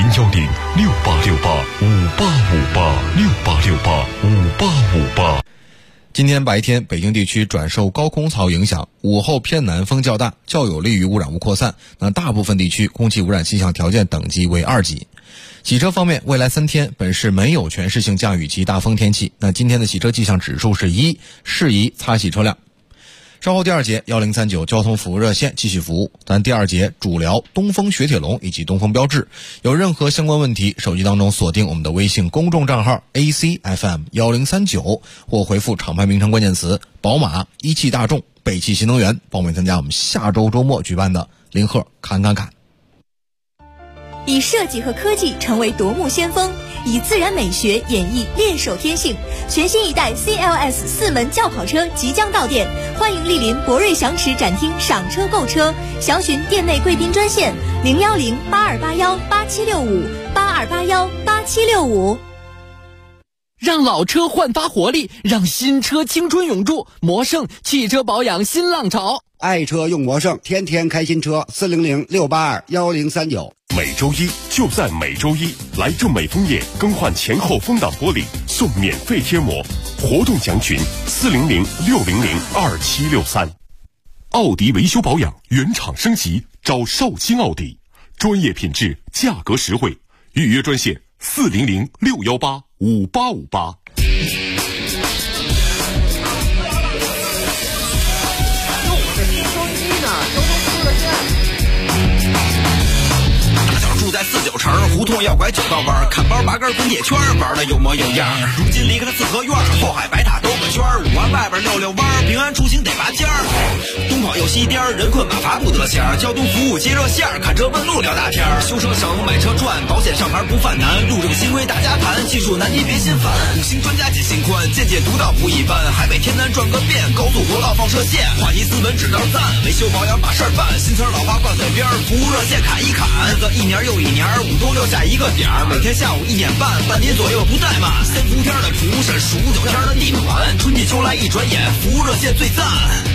，010-6868-5858，6858-5858。 今天白天，北京地区转受高空槽影响，午后偏南风较大，较有利于污染物扩散。那大部分地区空气污染气象条件等级为2级。洗车方面，未来3天本市没有全市性降雨及大风天气。那今天的洗车气象指数是1，适宜擦洗车辆。稍后第2节1039交通服务热线继续服务，咱第2节主聊东风雪铁龙以及东风标致。有任何相关问题，手机当中锁定我们的微信公众账号 ACFM1039，或回复厂牌名称关键词宝马、一汽大众、北汽新能源，报名参加我们下周周末举办的林鹤侃。 以设计和科技成为夺目先锋，以自然美学演绎练手天性。全新一代 CLS 4门轿跑车即将到店，欢迎莅临博瑞祥驰展厅赏车购车，详询店内贵宾专线010-8281-8765，8281-8765。 让老车焕发活力，让新车青春永驻。魔胜汽车保养新浪潮， 爱车用魔胜，天天开新车。400-682-1039。 每周一就在每周一，来正美枫叶更换前后风挡玻璃送免费贴膜，活动详询400-600-2763。奥迪维修保养原厂升级，找少卿奥迪，专业品质，价格实惠，预约专线400-618-5858。 在49城，胡同要拐9道弯，看包拔根滚铁圈，玩的有模有样。如今离开了四合院，后海白塔兜个圈，5环外边溜溜弯，平安出行得拔尖儿。东跑又西颠，人困马乏不得闲，交通服务接热线，看车问路聊大天。修车省，买车赚，保险上牌不犯难，路政新规大家谈，技术难题别心烦。5星专家解心宽，见解独到不一般，海北天南转个遍，高速国道放射线，话题斯文指道赞，维修保养把事儿办，新词老话挂嘴边，服务热线砍一砍，日子一年又一年，5中6下一个点儿，每天下午1点半，半年左右不怠慢。3伏天的厨师，数9天的地暖，春季秋来一转眼，服务热线最赞。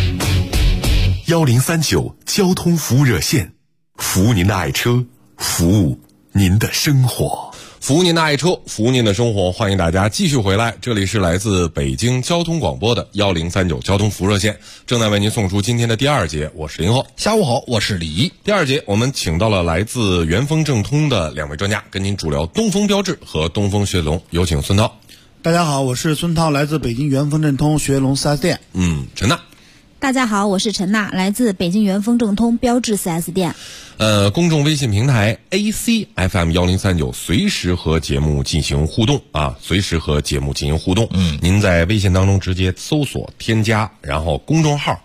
1039交通服务热线，服务您的爱车，服务您的生活。 服务您的爱车，服务您的生活，欢迎大家继续回来，这里是来自北京交通广播的1039交通服务热线，正在为您送出今天的第2节，我是林浩。 下午好，我是李怡。 第2节我们请到了来自元丰正通的2位专家，跟您主聊东风标致和东风雪铁龙，有请孙涛。 大家好，我是孙涛，来自北京元丰正通雪铁龙4S店。 陈娜。 大家好，我是陈娜，来自北京元丰正通标致 4S 店。 公众微信平台 ACFM1039，随时和节目进行互动啊，随时和节目进行互动。您在微信当中直接搜索添加，然后公众号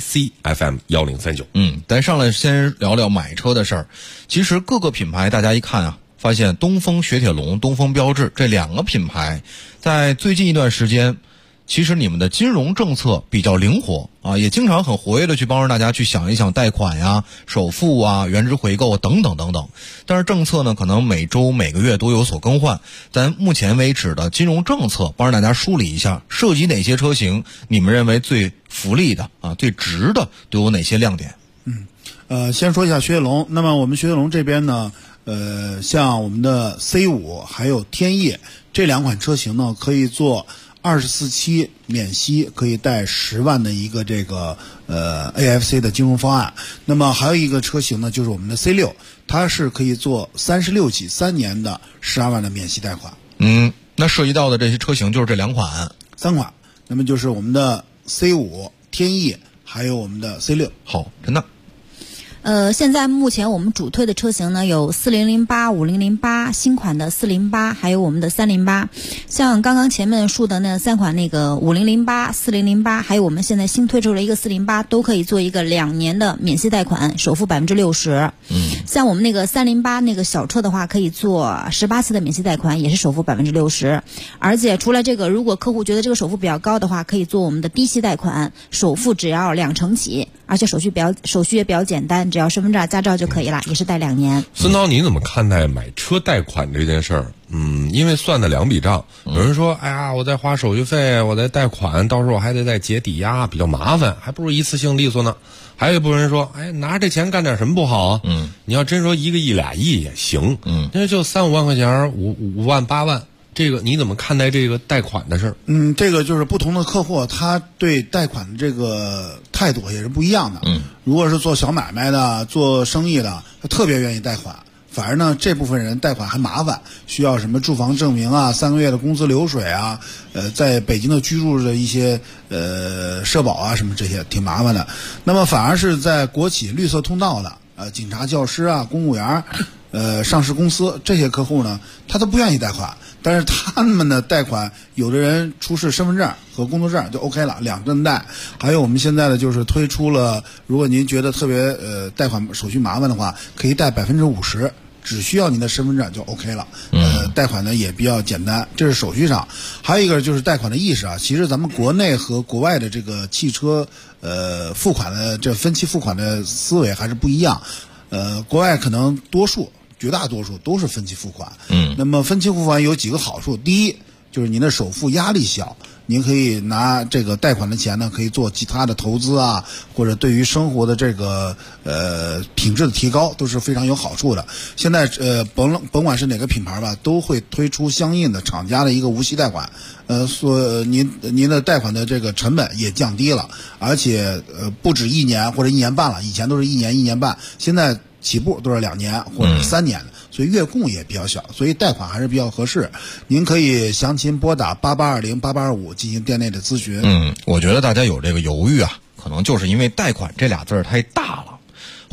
ACFM1039。 咱上来先聊聊买车的事儿。其实各个品牌大家一看啊，发现东风雪铁龙、东风标致这2个品牌在最近一段时间，其实你们的金融政策比较灵活啊，也经常很活跃的去帮助大家去想一想贷款呀、首付啊、原值回购等等等等。但是政策呢，可能每周每个月都有所更换。咱目前为止的金融政策，帮着大家梳理一下，涉及哪些车型，你们认为最福利的啊、最值的都有哪些亮点？ 先说一下雪铁龙。那么我们雪铁龙这边呢，像我们的 C5 还有天翼这2款车型呢，可以做24期免息，可以贷10万的一个这个AFC 的金融方案。那么还有一个车型呢，就是我们的 C6， 它是可以做36期3年的12万的免息贷款。 那涉及到的这些车型就是这3款。 那么就是我们的 C5、天翼，还有我们的 C6。 好，陈娜。 现在目前我们主推的车型呢有4008、5008，新款的408，还有我们的308。像刚刚前面述的那3款，那个5008、4008，还有我们现在新推出的一个408，都可以做一个2年的免息贷款，首付60%。像我们那个308那个小车的话，可以做18次的免息贷款，也是首付60%。而且除了这个，如果客户觉得这个首付比较高的话，可以做我们的低息贷款，首付只要2成起，而且手续也比较简单，只要身份证、驾照就可以了，也是贷2年。 孙涛，你怎么看待买车贷款这件事儿？因为算的2笔账，有人说，哎呀，我在花手续费，我在贷款，到时候我还得再结抵押，比较麻烦，还不如一次性利索呢。还有一部分人说，哎，拿着这钱干点什么不好啊？你要真说1个亿、2亿也行，那就3-5万块钱，5万、8万。这个你怎么看待这个贷款的事儿？ 这个就是不同的客户，他对贷款的这个态度也是不一样的。如果是做小买卖的、做生意的，他特别愿意贷款。反而呢，这部分人贷款还麻烦，需要什么住房证明啊、3个月的工资流水啊，在北京的居住的一些社保啊什么这些挺麻烦的。那么反而是在国企绿色通道的警察、教师啊、公务员、上市公司这些客户呢，他都不愿意贷款。但是他们的贷款，有的人出示身份证和工作证就 OK 了，2证贷。还有我们现在的就是推出了，如果您觉得特别贷款手续麻烦的话，可以贷50%，只需要您的身份证就 OK 了。贷款呢也比较简单，这是手续上。还有一个就是贷款的意识啊，其实咱们国内和国外的这个汽车付款的这分期付款的思维还是不一样。国外可能绝大多数都是分期付款。那么分期付款有几个好处，第一就是您的首付压力小，您可以拿这个贷款的钱呢，可以做其他的投资啊，或者对于生活的这个品质的提高都是非常有好处的。现在甭管是哪个品牌吧，都会推出相应的厂家的一个无息贷款，您的贷款的这个成本也降低了，而且不止1年或者1年半了，以前都是1年1年半，现在起步都是2年或者3年的，所以月供也比较小，所以贷款还是比较合适。您可以详情拨打88208825进行店内的咨询。 我觉得大家有这个犹豫啊，可能就是因为贷款这俩字儿太大了。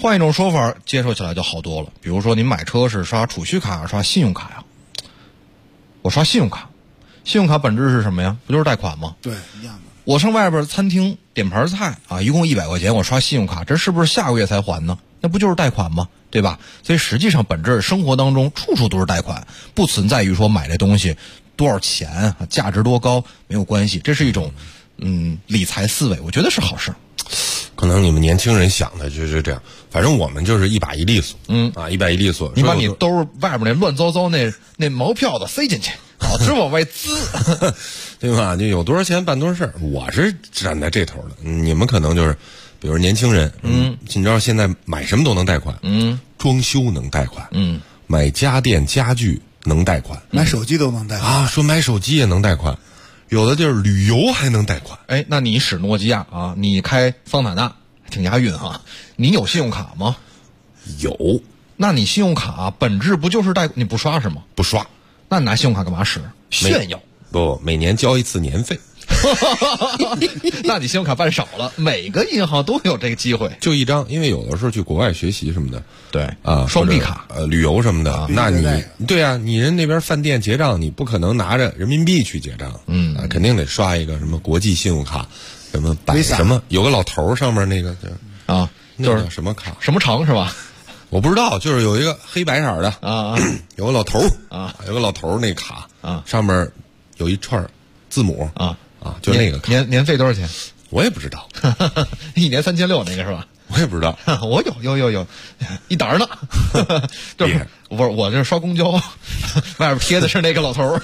换一种说法，接受起来就好多了。比如说，您买车是刷储蓄卡、刷信用卡呀？我刷信用卡，信用卡本质是什么呀？不就是贷款吗？ 对，一样的。 我上外边餐厅点盘菜啊，一共100块钱，我刷信用卡，这是不是下个月才还呢？那不就是贷款吗？对吧？所以实际上本质生活当中处处都是贷款，不存在于说买这东西多少钱、价值多高没有关系，这是一种理财思维，我觉得是好事。 可能你们年轻人想的就是这样，反正我们就是一把一利索，一把一利索。 你把你兜外边那乱糟糟那毛票子塞进去，老是往外滋， 对吧？就有多少钱办多少事儿。我是站在这头的，你们可能就是，比如年轻人，你知道现在买什么都能贷款，装修能贷款，买家电家具能贷款， 买手机都能贷款啊，说买手机也能贷款。有的地儿旅游还能贷款。 哎，那你使诺基亚啊，你开桑塔纳，挺押韵哈。你有信用卡吗？ 有。 那你信用卡本质不就是贷？你不刷是吗？ 不刷。 那你拿信用卡干嘛使？炫耀？ 不，每年交一次年费。 那你信用卡办少了，每个银行都有这个机会， 就一张，因为有的时候去国外学习什么的， 对啊， 双币卡， 旅游什么的，那你对啊，你人那边饭店结账，你不可能拿着人民币去结账，肯定得刷一个什么国际信用卡，什么摆什么，有个老头上面那个啊， 就是什么卡， 什么城是吧？ 我不知道，就是有一个黑白色的啊， 有个老头啊， 有个老头那卡啊， 上面有一串字母啊。 就那个年费多少钱？ 我也不知道， 一年3600那个是吧？ 我也不知道， 我有一沓呢。就是不是我这刷公交，外边贴的是那个老头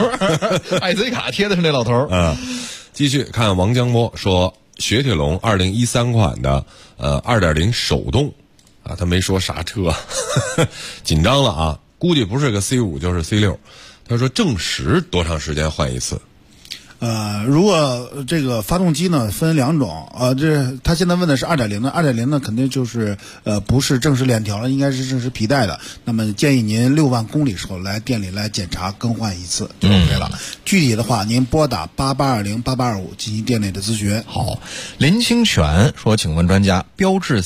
，IC 卡贴的是那老头。 继续看王江波说，雪铁龙2013款的2.0手动啊，他没说啥车，紧张了啊，估计不是个 C5 就是 C6。他说正时多长时间换一次？ 如果这个发动机呢分两种，这他现在问的是2.0的，2.0呢肯定就是不是正时链条了，应该是正时皮带的。那么建议您6万公里时候来店里来检查更换一次就 OK 了。具体的话，您拨打88208825进行店内的咨询。 好，林清泉说，请问专家，标致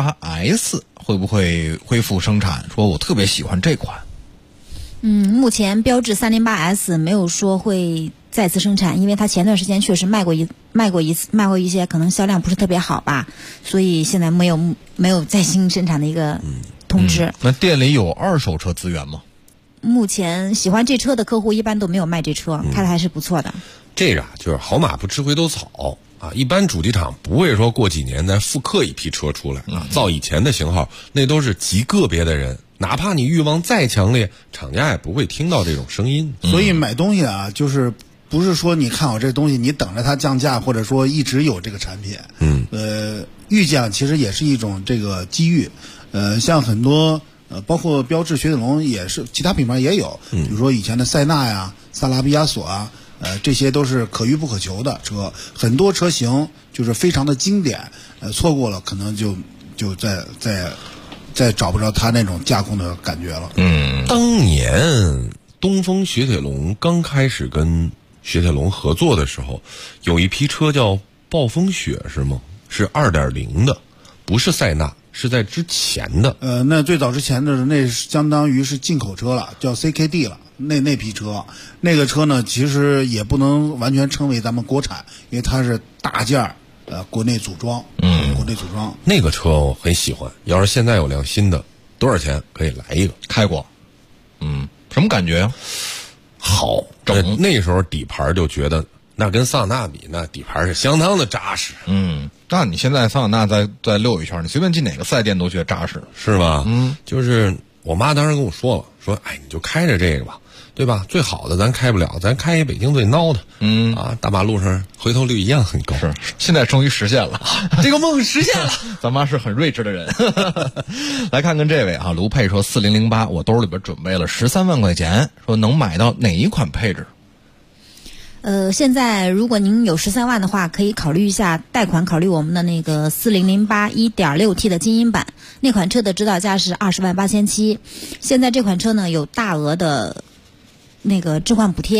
308S 会不会恢复生产？说我特别喜欢这款。 目前标致 308S 没有说会再次生产，因为它前段时间确实卖过一些，可能销量不是特别好吧，所以现在没有再新生产的一个通知。 那店里有二手车资源吗？ 目前喜欢这车的客户一般都没有卖这车，开的还是不错的。 这个就是好马不吃回头草啊，一般主机厂不会说过几年再复刻一批车出来啊，造以前的型号，那都是极个别的人。哪怕你欲望再强烈，厂家也不会听到这种声音。 所以买东西啊，就是不是说你看好这东西，你等着它降价，或者说一直有这个产品。预降其实也是一种这个机遇。像很多包括标致、雪铁龙也是，其他品牌也有，比如说以前的塞纳呀、萨拉比亚索啊，这些都是可遇不可求的车。很多车型就是非常的经典，错过了可能就再找不着它那种驾控的感觉了。 当年东风雪铁龙刚开始跟雪铁龙合作的时候，有一批车叫暴风雪是吗？是2.0的，不是塞纳，是在之前的。 那最早之前的那相当于是进口车了，叫 CKD 了。那批车，那个车呢，其实也不能完全称为咱们国产，因为它是大件儿。国内组装，国内组装那个车我很喜欢。要是现在有辆新的，多少钱可以来一个？ 开过，什么感觉呀？ 好，那时候底盘就觉得，那跟桑塔纳比，那底盘是相当的扎实。 那你现在桑塔纳再溜一圈，你随便进哪个4S店都觉得扎实， 是吧？就是我妈当时跟我说了，说哎，你就开着这个吧。对吧？最好的咱开不了，咱开一北京最孬的。大马路上回头率一样很高。 是，现在终于实现了，这个梦实现了。咱妈是很睿智的人。来看看这位啊，卢佩说4008，我兜里边准备了13万块钱，说能买到哪一款配置？ 现在如果您有13万的话，可以考虑一下贷款，考虑我们的那个4008 1.6T 的精英版，那款车的指导价是20.87万。现在这款车呢有大额的那个置换补贴，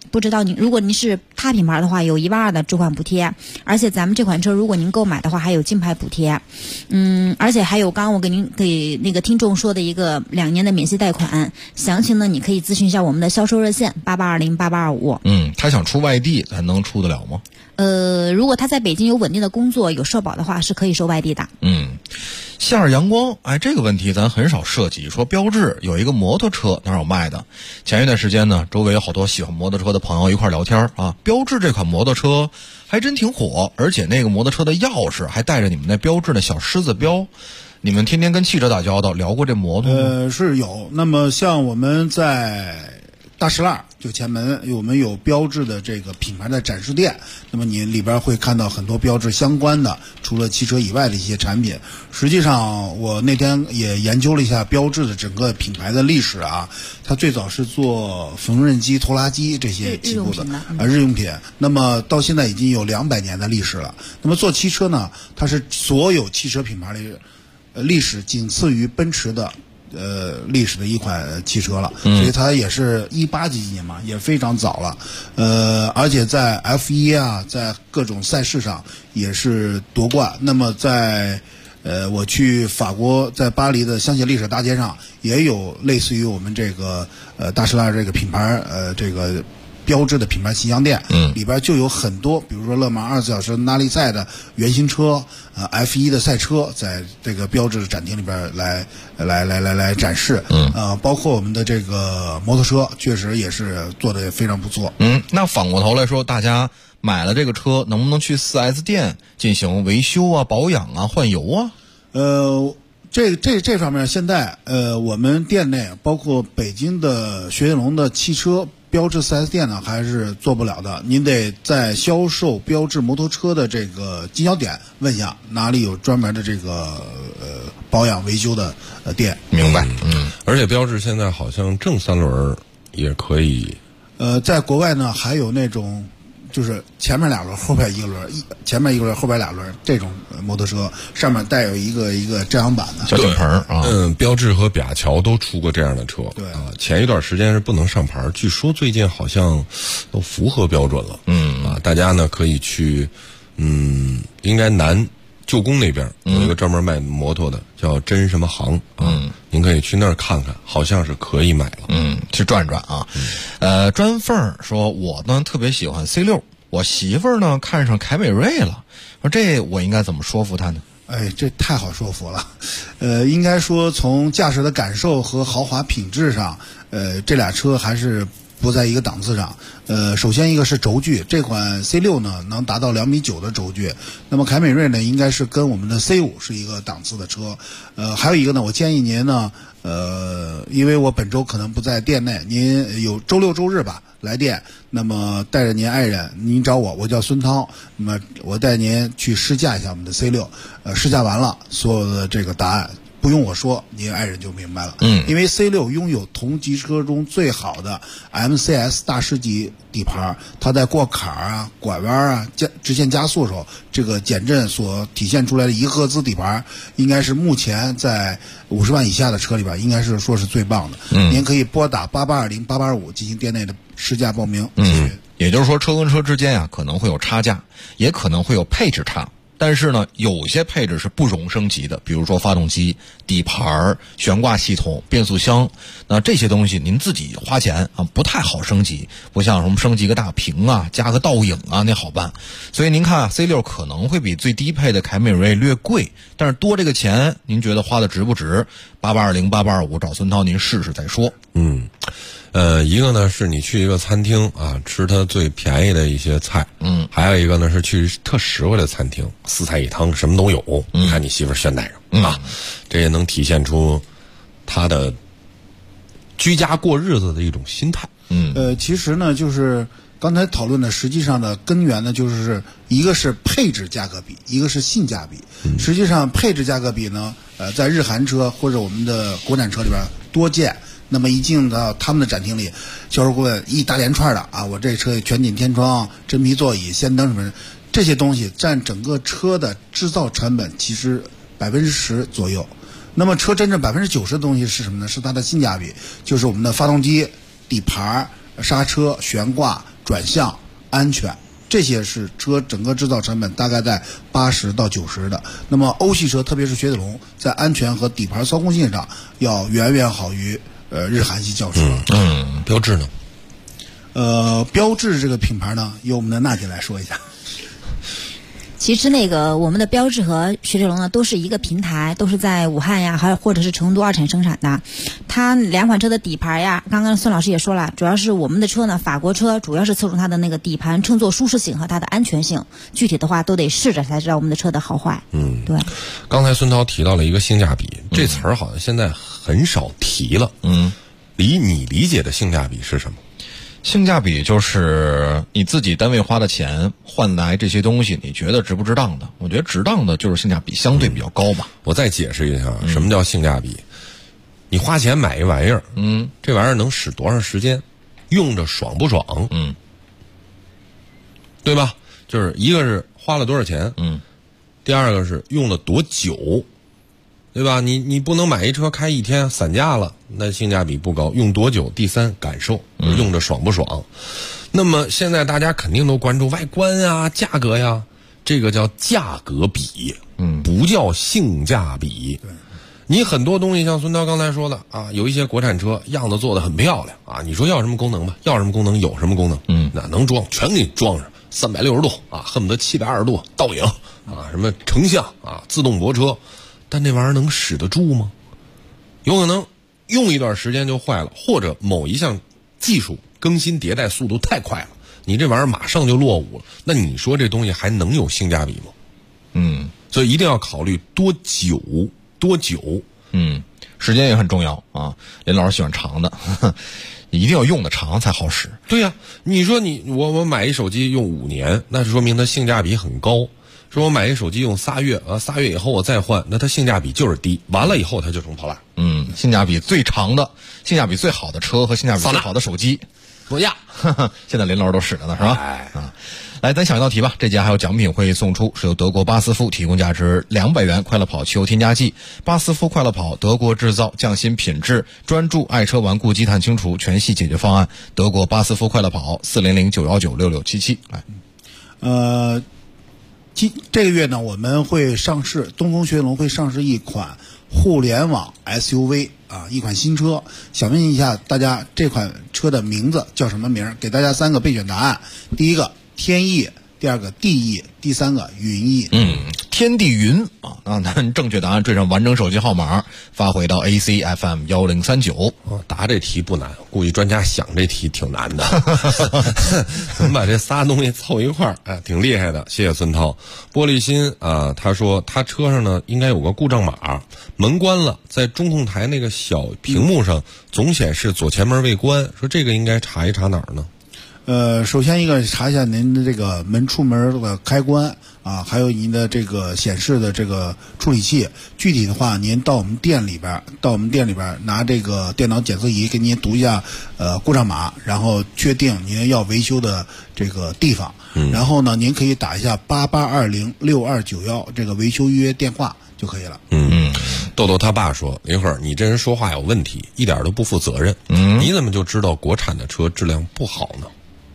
不知道如果您是他品牌的话，有12000的置换补贴，而且咱们这款车如果您购买的话，还有金牌补贴。而且还有刚刚我给那个听众说的一个2年的免息贷款，详情呢你可以咨询一下我们的销售热线88208825。 他想出外地，咱能出得了吗？ 如果他在北京有稳定的工作，有社保的话，是可以收外地的。 夏日阳光，这个问题咱很少涉及。说标致有一个摩托车哪有卖的？前一段时间呢，周围有好多喜欢摩托车的朋友一块聊天啊。标致这款摩托车还真挺火，而且那个摩托车的钥匙还带着你们那标致的小狮子标。你们天天跟汽车打交道，聊过这摩托吗？ 是有。那么像我们在大石栏就前门，我们有标致的这个品牌的展示店，那么你里边会看到很多标致相关的，除了汽车以外的一些产品。实际上我那天也研究了一下标致的整个品牌的历史啊，它最早是做缝纫机、拖拉机这些起步的日用品，那么到现在已经有200年的历史了。那么做汽车呢，它是所有汽车品牌里历史仅次于奔驰的历史的一款汽车了，所以它也是18几年嘛，也非常早了。而且在 F1 啊，在各种赛事上也是夺冠。那么在我去法国，在巴黎的香榭丽舍大街上也有类似于我们这个大石栏这个品牌这个标致的品牌形象店，里边就有很多，比如说勒芒24小时拉力赛的原型车，F1 的赛车，在这个标致的展厅里边来展示，包括我们的这个摩托车，确实也是做的非常不错。 那反过头来说，大家买了这个车，能不能去 4S 店进行维修啊、保养啊、换油啊？ 这方面现在我们店内包括北京的雪铁龙的汽车标致 4S 店呢，还是做不了的。您得在销售标致摩托车的这个经销点问一下，哪里有专门的这个保养维修的店。 明白。 而且标致现在好像正3轮也可以。 在国外呢，还有那种就是前面2轮，后边1轮，前面1轮，后边2轮这种摩托车，上面带有一个遮阳板的小顶棚啊。 标致和比亚乔都出过这样的车。 对前一段时间是不能上牌，据说最近好像都符合标准了。大家呢可以去，应该南旧宫那边有一个专门卖摩托的，叫真什么行您可以去那儿看看，好像是可以买了。 去转转啊。专凤说，我呢特别喜欢 C6， 我媳妇儿呢看上凯美瑞了，说这我应该怎么说服她呢？ 这太好说服了。应该说从驾驶的感受和豪华品质上，这俩车还是不在一个档次上。首先一个是轴距，这款 C6 呢能达到2.9米的轴距，那么凯美瑞呢应该是跟我们的 C5 是一个档次的车。还有一个呢，我建议您呢，因为我本周可能不在店内，您有周六周日吧来电，那么带着您爱人，您找我叫孙涛，那么我带您去试驾一下我们的 C6，试驾完了所有的这个答案不用我说，您爱人就明白了。因为 C6 拥有同级车中最好的 MCS 大师级底盘，它在过坎啊、拐弯啊、直线加速的时候，这个减震所体现出来的1赫兹底盘，应该是目前在50万以下的车里边，应该是说是最棒的。您可以拨打88208825进行店内的试驾报名。 也就是说，车跟车之间啊可能会有差价，也可能会有配置差。但是呢，有些配置是不容升级的，比如说发动机、底盘、悬挂系统、变速箱，那这些东西您自己花钱啊，不太好升级，不像什么升级个大屏啊、加个倒影啊那好办。所以您看C6 可能会比最低配的凯美瑞略贵，但是多这个钱，您觉得花的值不值？88208825找孙涛，您试试再说。 一个呢是你去一个餐厅啊，吃它最便宜的一些菜，还有一个呢是去特实惠的餐厅，4菜1汤什么都有。你看你媳妇选哪个啊？这也能体现出他的居家过日子的一种心态。 其实呢，就是刚才讨论的实际上的根源呢，就是一个是配置价格比，一个是性价比。实际上配置价格比呢，在日韩车或者我们的国产车里边多见。那么一进到他们的展厅里，销售顾问一大连串的啊，我这车全景天窗、真皮座椅、氙灯什么这些东西，占整个车的制造成本其实10%左右。那么车真正90%的东西是什么呢？是它的性价比，就是我们的发动机、底盘、刹车、悬挂、 转向、安全。这些是车整个制造成本大概在80到90的。那么欧系车，特别是雪铁龙，在安全和底盘操控性上要远远好于日韩系轿车。 标致呢？ 标致这个品牌呢，由我们的娜姐来说一下。 其实我们的标致和雪铁龙呢都是一个平台，都是在武汉呀，还有或者是成都二产生产的。它两款车的底盘呀，刚刚孙老师也说了，主要是我们的车呢，法国车主要是侧重它的那个底盘乘坐舒适性和它的安全性，具体的话都得试着才知道我们的车的好坏。对。 刚才孙涛提到了一个性价比，这词儿好像现在很少提了。你理解的性价比是什么？ 性价比就是你自己单位花的钱换来这些东西，你觉得值不值当的？我觉得值当的就是性价比相对比较高吧。 我再解释一下，什么叫性价比？你花钱买一玩意儿，这玩意儿能使多长时间，用着爽不爽？对吧？就是一个是花了多少钱，第二个是用了多久，对吧？你不能买一车开一天散架了，那性价比不高。用多久？第三，感受，用着爽不爽。那么现在大家肯定都关注外观呀、价格呀，这个叫价格比，不叫性价比。你很多东西像孙涛刚才说的啊，有一些国产车样子做得很漂亮啊，你说要什么功能吧，要什么功能有什么功能，那能装全给你装上，360度啊，恨不得720度倒影啊，什么成像啊，自动泊车。但那玩意儿能使得住吗？有可能用一段时间就坏了，或者某一项技术更新迭代速度太快了，你这玩意儿马上就落伍了。那你说这东西还能有性价比吗？所以一定要考虑多久。 时间也很重要啊。林老师喜欢长的，一定要用得长才好使。 对呀，你说我买一手机用5年，那就说明它性价比很高。说我买一手机用3月，3月以后我再换，那它性价比就是低，完了以后它就成破烂。 性价比最长的、性价比最好的车和性价比最好的手机， 诺亚， 现在林老师都使着呢，是吧？来，咱想一道题吧。这节还有奖品会送出，是由德国巴斯夫提供价值200元快乐跑汽油添加剂。巴斯夫快乐跑，德国制造，匠心品质，专注爱车顽固积碳清除全系解决方案。德国巴斯夫快乐跑，400-919-6677。 来，这个月呢，我们会上市，东风雪铁龙会上市一款互联网 SUV 啊，一款新车。想问一下大家，这款车的名字叫什么名？给大家3个备选答案：第一个天翼，第二个地翼，第三个云翼。 天地云啊，让咱正确答案缀上完整手机号码，发回到 ACFM 1039。 答这题不难，估计专家想这题挺难的。咱们把这仨东西凑一块儿，挺厉害的。谢谢孙涛。玻璃心啊，他说他车上呢应该有个故障码，门关了，在中控台那个小屏幕上总显示左前门未关，说这个应该查一查哪儿呢？ 首先一个查一下您的这个门出门的开关啊，还有您的这个显示的这个处理器。具体的话，您到我们店里边拿这个电脑检测仪给您读一下故障码，然后确定您要维修的这个地方。然后呢，您可以打一下88206291这个维修预约电话就可以了。 豆豆他爸说，林慧，你这人说话有问题，一点都不负责任。你怎么就知道国产的车质量不好呢？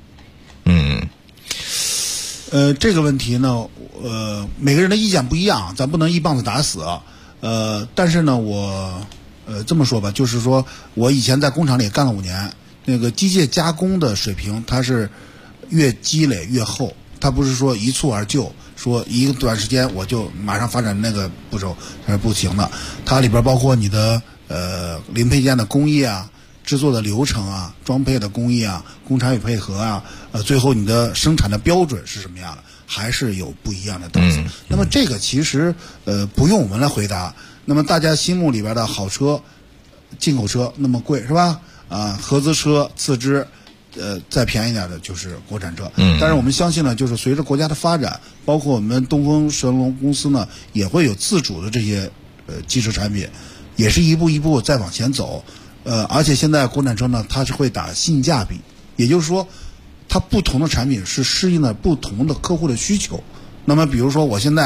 这个问题呢，每个人的意见不一样，咱不能一棒子打死。但是呢，我这么说吧，就是说我以前在工厂里干了5年，那个机械加工的水平，它是越积累越厚，它不是说一蹴而就，说一个短时间我就马上发展那个步骤，它是不行的。它里边包括你的零配件的工艺啊，制作的流程啊，装配的工艺啊，工厂与配合啊，最后你的生产的标准是什么样的，还是有不一样的档次。那么这个其实不用我们来回答。那么大家心目里边的好车，进口车那么贵是吧？合资车次之，再便宜点的就是国产车。但是我们相信呢，就是随着国家的发展，包括我们东风雪铁龙公司呢，也会有自主的这些汽车产品，也是一步一步再往前走。而且现在国产车呢，它是会打性价比，也就是说，它不同的产品是适应了不同的客户的需求。那么，比如说我现在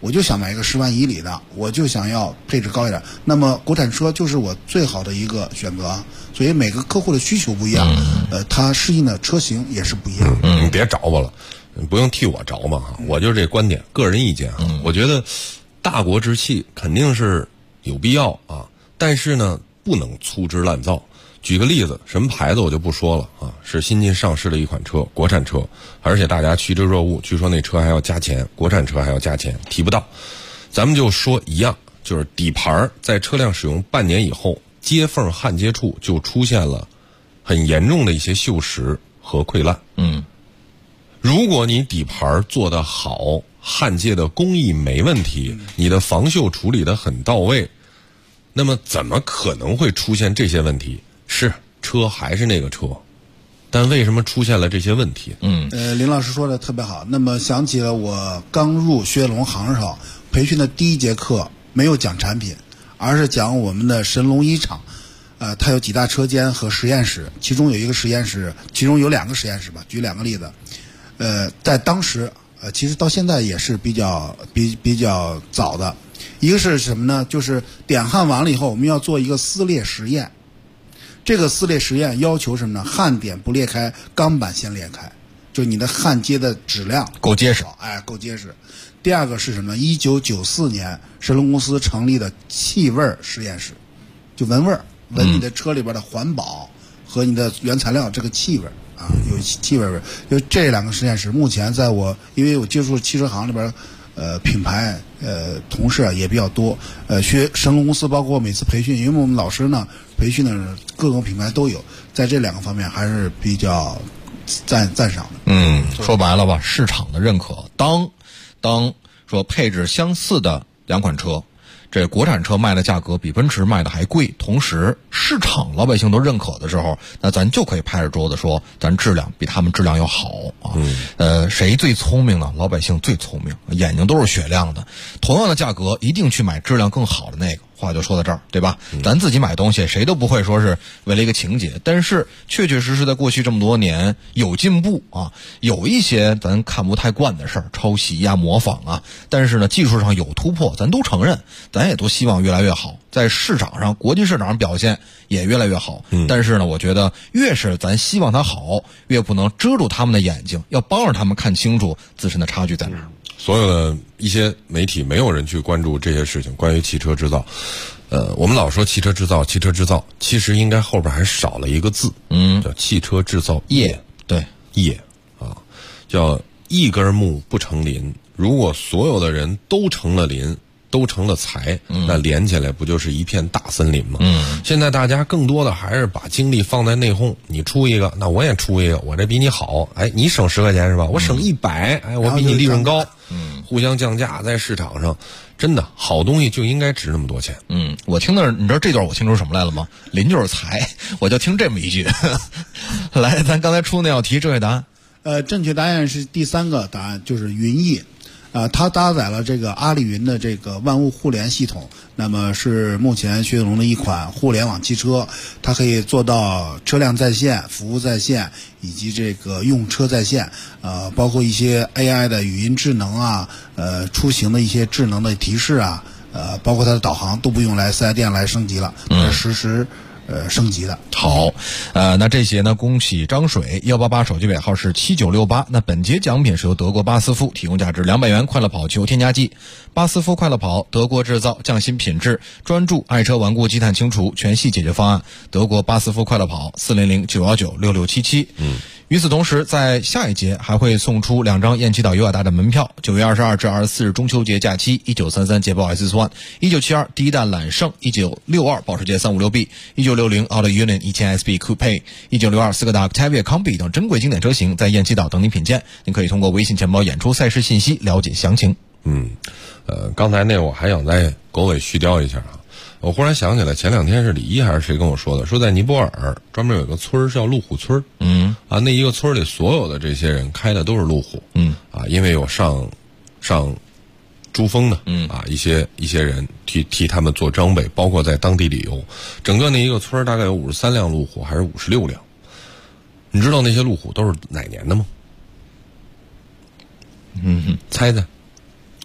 我就想买一个10万以里的，我就想要配置高一点，那么国产车就是我最好的一个选择。所以每个客户的需求不一样，它适应的车型也是不一样。 你别找我了，不用替我着嘛哈，我就这观点，个人意见啊。我觉得大国之气肯定是有必要啊，但是呢，不能粗制滥造。举个例子，什么牌子我就不说了啊，是新近上市的一款车，国产车，而且大家趋之若鹜，据说那车还要加钱，国产车还要加钱，提不到。咱们就说一样，就是底盘在车辆使用半年以后，接缝焊接处就出现了很严重的一些锈蚀和溃烂。如果你底盘做得好，焊接的工艺没问题，你的防锈处理得很到位，那么怎么可能会出现这些问题？是车还是那个车，但为什么出现了这些问题？ 林老师说的特别好。那么想起了我刚入雪铁龙行时候培训的第一节课，没有讲产品，而是讲我们的神龙一厂。它有几大车间和实验室，其中有一个实验室，其中有2个实验室吧。举2个例子，在当时，其实到现在也是比较早的。一个是什么呢？就是点焊完了以后，我们要做一个撕裂实验。这个撕裂实验要求什么呢？焊点不裂开，钢板先裂开，就你的焊接的质量够结实， 够结实。第二个是什么呢？1994年，神龙公司成立的气味实验室，就闻味儿，闻你的车里边的环保和你的原材料这个气味啊，有气味。就这2个实验室，目前在因为我接触汽车行里边。品牌同事也比较多，学神龙公司包括每次培训，因为我们老师呢培训的各个品牌都有，在这2个方面还是比较赞赏的。 说白了吧，市场的认可。当说配置相似的2款车，这国产车卖的价格比奔驰卖的还贵，同时市场老百姓都认可的时候，那咱就可以拍着桌子说，咱质量比他们质量要好啊。谁最聪明呢？老百姓最聪明，眼睛都是雪亮的。同样的价格，一定去买质量更好的那个。话就说到这儿，对吧？咱自己买东西，谁都不会说是为了一个情节，但是确确实实在过去这么多年有进步啊，有一些咱看不太惯的事儿，抄袭呀、模仿啊，但是呢，技术上有突破，咱都承认，咱也都希望越来越好，在市场上、国际市场上表现也越来越好。但是呢，我觉得越是咱希望它好，越不能遮住他们的眼睛，要帮着他们看清楚自身的差距在哪儿。 所有的一些媒体没有人去关注这些事情，关于汽车制造。我们老说汽车制造，其实应该后边还少了一个字，叫汽车制造业。 对， 业啊，叫一根木不成林。如果所有的人都成了林，都成了材，那连起来不就是一片大森林吗？现在大家更多的还是把精力放在内讧，你出一个，那我也出一个，我这比你好，你省10块钱是吧？我省100，我比你利润高，互相降价，在市场上，真的好东西就应该值那么多钱。 我听的，你知道这段我听出什么来了吗？林就是财，我就听这么一句。来，咱刚才出那道题，正确答案。 正确答案是第3个答案，就是云翼。它搭载了这个阿里云的这个万物互联系统，那么是目前雪铁龙的一款互联网汽车，它可以做到车辆在线、服务在线以及这个用车在线，包括一些 AI 的语音智能啊，出行的一些智能的提示啊，包括它的导航都不用来4S店来升级了，实时升级的。 好，那这些呢，恭喜张水188手机尾号是7968。那本节奖品是由德国巴斯夫提供价值200元快乐跑球添加剂。巴斯夫快乐跑，德国制造，匠心品质，专注爱车顽固积碳清除全系解决方案。德国巴斯夫快乐跑400-919-6677。与此同时，在下一节还会送出2张雁栖岛优雅大的门票。9月22至24日中秋节假期，1933捷豹 S41，1972第一弹揽胜，1962保时捷 356B，1960 Auto Union 1000SB Coupe，1962斯柯达 Octavia Combi 等珍贵经典车型在雁栖岛等你品鉴。您可以通过微信钱包演出赛事信息了解详情。 刚才那我还想在狗尾续貂一下啊。我忽然想起来，前2天是李一还是谁跟我说的，说在尼泊尔专门有个村叫路虎村，那一个村里所有的这些人开的都是路虎，因为有上珠峰的，一些人替他们做装备，包括在当地旅游，整个那一个村大概有53辆路虎还是56辆，你知道那些路虎都是哪年的吗？猜猜。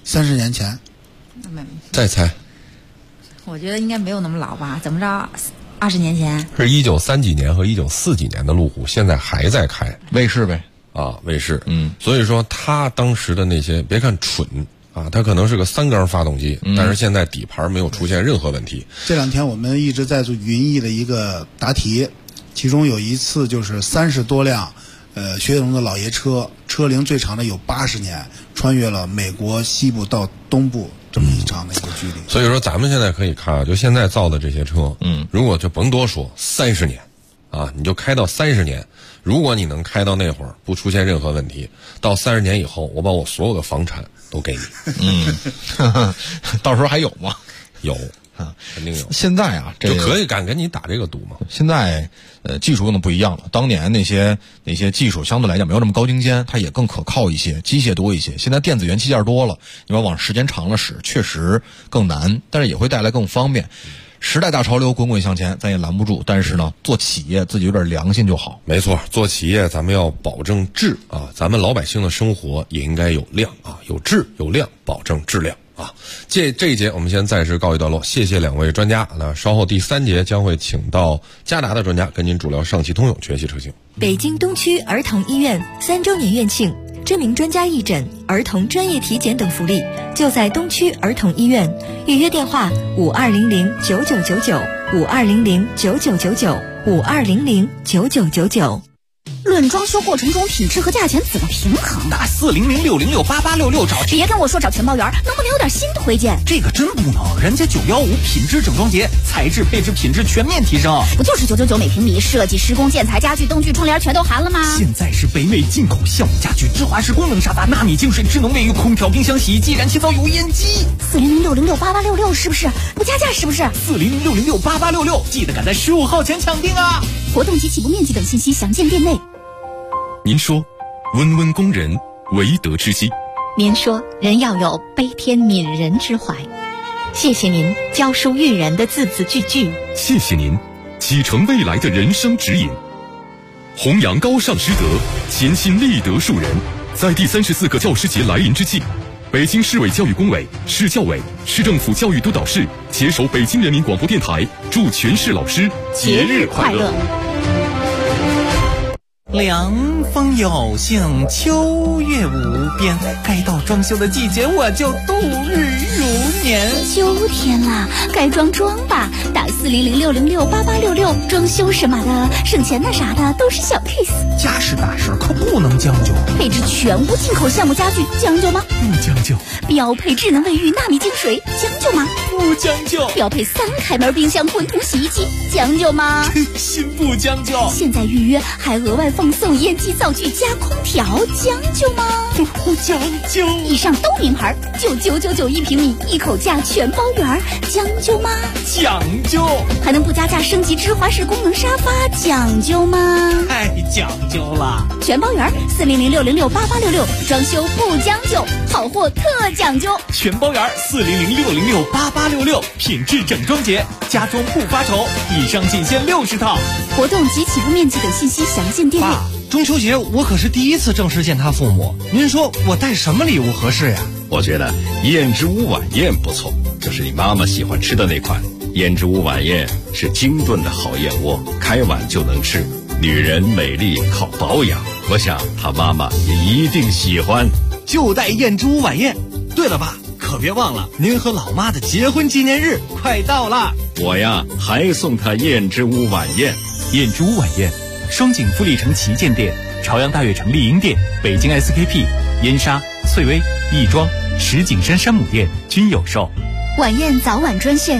30年前。 再猜， 我觉得应该没有那么老吧？怎么着？20年前是1930几年和1940几年的路虎，现在还在开卫士呗。 卫士。所以说他当时的那些，别看蠢啊，它可能是个3缸发动机，但是现在底盘没有出现任何问题。 这2天我们一直在做云艺的一个答题，其中有一次就是30多辆雪铁龙的老爷车，车龄最长的有80年，穿越了美国西部到东部这么长的一个距离。 所以说咱们现在可以看啊，就现在造的这些车，如果就甭多说30年啊，你就开到30年，如果你能开到那会儿不出现任何问题，到30年以后，我把我所有的房产都给你。 到时候还有吗？ 有。肯定有。 现在啊， 就可以敢跟你打这个赌吗？ 现在技术可能不一样了。当年那些技术相对来讲没有那么高精尖，它也更可靠一些，机械多一些。现在电子元器件多了，你要往时间长了使，确实更难，但是也会带来更方便。时代大潮流滚滚向前，咱也拦不住。但是呢，做企业自己有点良心就好。 没错，做企业咱们要保证质啊，咱们老百姓的生活也应该有量啊，有质有量，保证质量。这一节我们先暂时告一段落，谢谢2位专家。那稍后第3节将会请到嘉达的专家跟您主聊上汽通用全系车型。 北京东区儿童医院3周年院庆，知名专家义诊、儿童专业体检等福利，就在东区儿童医院。预约电话 52009999，52009999，52009999。论装修过程中品质和价钱怎么平衡？ 打40060688866找。 别跟我说找全包员，能不能有点新推荐？ 这个真不能，人家915品质整装节，材质配置品质全面提升。 不就是999每平米，设计施工建材家具灯具窗帘全都含了吗？ 现在是北美进口橡木家具，芝华士功能沙发，纳米净水智能卫浴，空调冰箱洗衣机，燃气灶油烟机。 40060688866是不是？不加价是不是 ？40060688866，记得赶在15号前抢定啊！ 活动及起步面积等信息详见店内。 您说，温温工人，唯德之基。 您说，人要有悲天悯人之怀。谢谢您教书育人的字字句句。 谢谢您启程未来的人生指引。弘扬高尚师德，潜心立德树人。在第34个教师节来临之际，北京市委教育工委、市教委、市政府教育督导室携手北京人民广播电台，祝全市老师节日快乐。 凉风有幸，秋月无边，该到装修的季节，我就度日如年。 秋天了，该装吧，打40060688866，装修什么的，省钱的啥的都是小 case。 家事大事可不能将就， 配置全屋进口橡木家具，将就吗？ 不将就。 标配智能卫浴纳米净水，将就吗？ 不将就。 标配3开门冰箱混土洗衣机，将就吗？ 心不将就。 现在预约还额外放送烟机灶具加空调，将就吗？ 不将就。 以上都名牌，9999一平米，一口价全包圆，将就吗？ 讲究。 还能不加价升级芝华士功能沙发，讲究吗？ 太讲究了。 全包圆，40060688866，装修不将就，好货特讲究。 全包圆，40060688866，品质整装节，家装不发愁。以上仅限60套。 活动及起步面积等信息详见店内。 爸，中秋节我可是第一次正式见他父母，您说我带什么礼物合适呀？ 我觉得燕之屋晚宴不错，就是你妈妈喜欢吃的那款。燕之屋晚宴是精炖的好燕窝，开碗就能吃。女人美丽靠保养，我想她妈妈也一定喜欢。 就带燕之屋晚宴。对了爸，可别忘了您和老妈的结婚纪念日快到了。 我呀还送她燕之屋晚宴。 燕之屋晚宴，双井富力城旗舰店、朝阳大悦城丽婴店、北京 SKP、燕莎、翠微、亦庄、石景山山姆店均有售。 晚宴早晚专线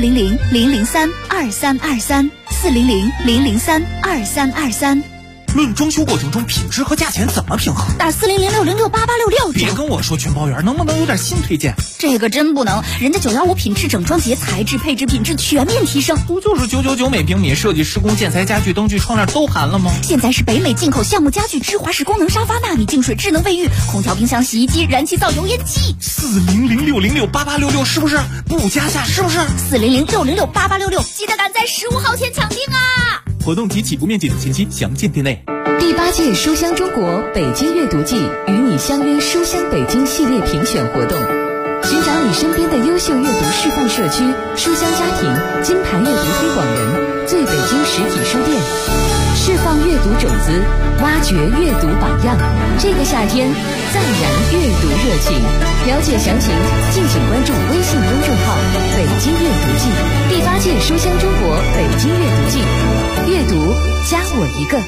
400-003-2323，400-003-2323。 论装修过程中品质和价钱怎么平衡？ 打40060688866。 别跟我说全包圆，能不能有点新推荐？ 这个真不能，人家915品质整装节，材质配置品质全面提升。 不就是999每平米，设计施工建材家具灯具窗帘都含了吗？ 现在是北美进口橡木家具，芝华士功能沙发，纳米净水智能卫浴，空调冰箱洗衣机，燃气灶油烟机。 40060688866是不是？不加价是不是 ？40060688866，记得赶在15号前抢定啊！ 活动及起步面积等信息详见店内。 第8届书香中国北京阅读季与你相约书香北京系列评选活动寻找你身边的优秀阅读示范社区，书香家庭，金牌阅读推广人，最北京实体书店，释放阅读种子，挖掘阅读榜样。这个夏天，再燃阅读热情。了解详情，敬请关注微信公众号“北京阅读季”，第8届书香中国北京阅读季，阅读加我一个。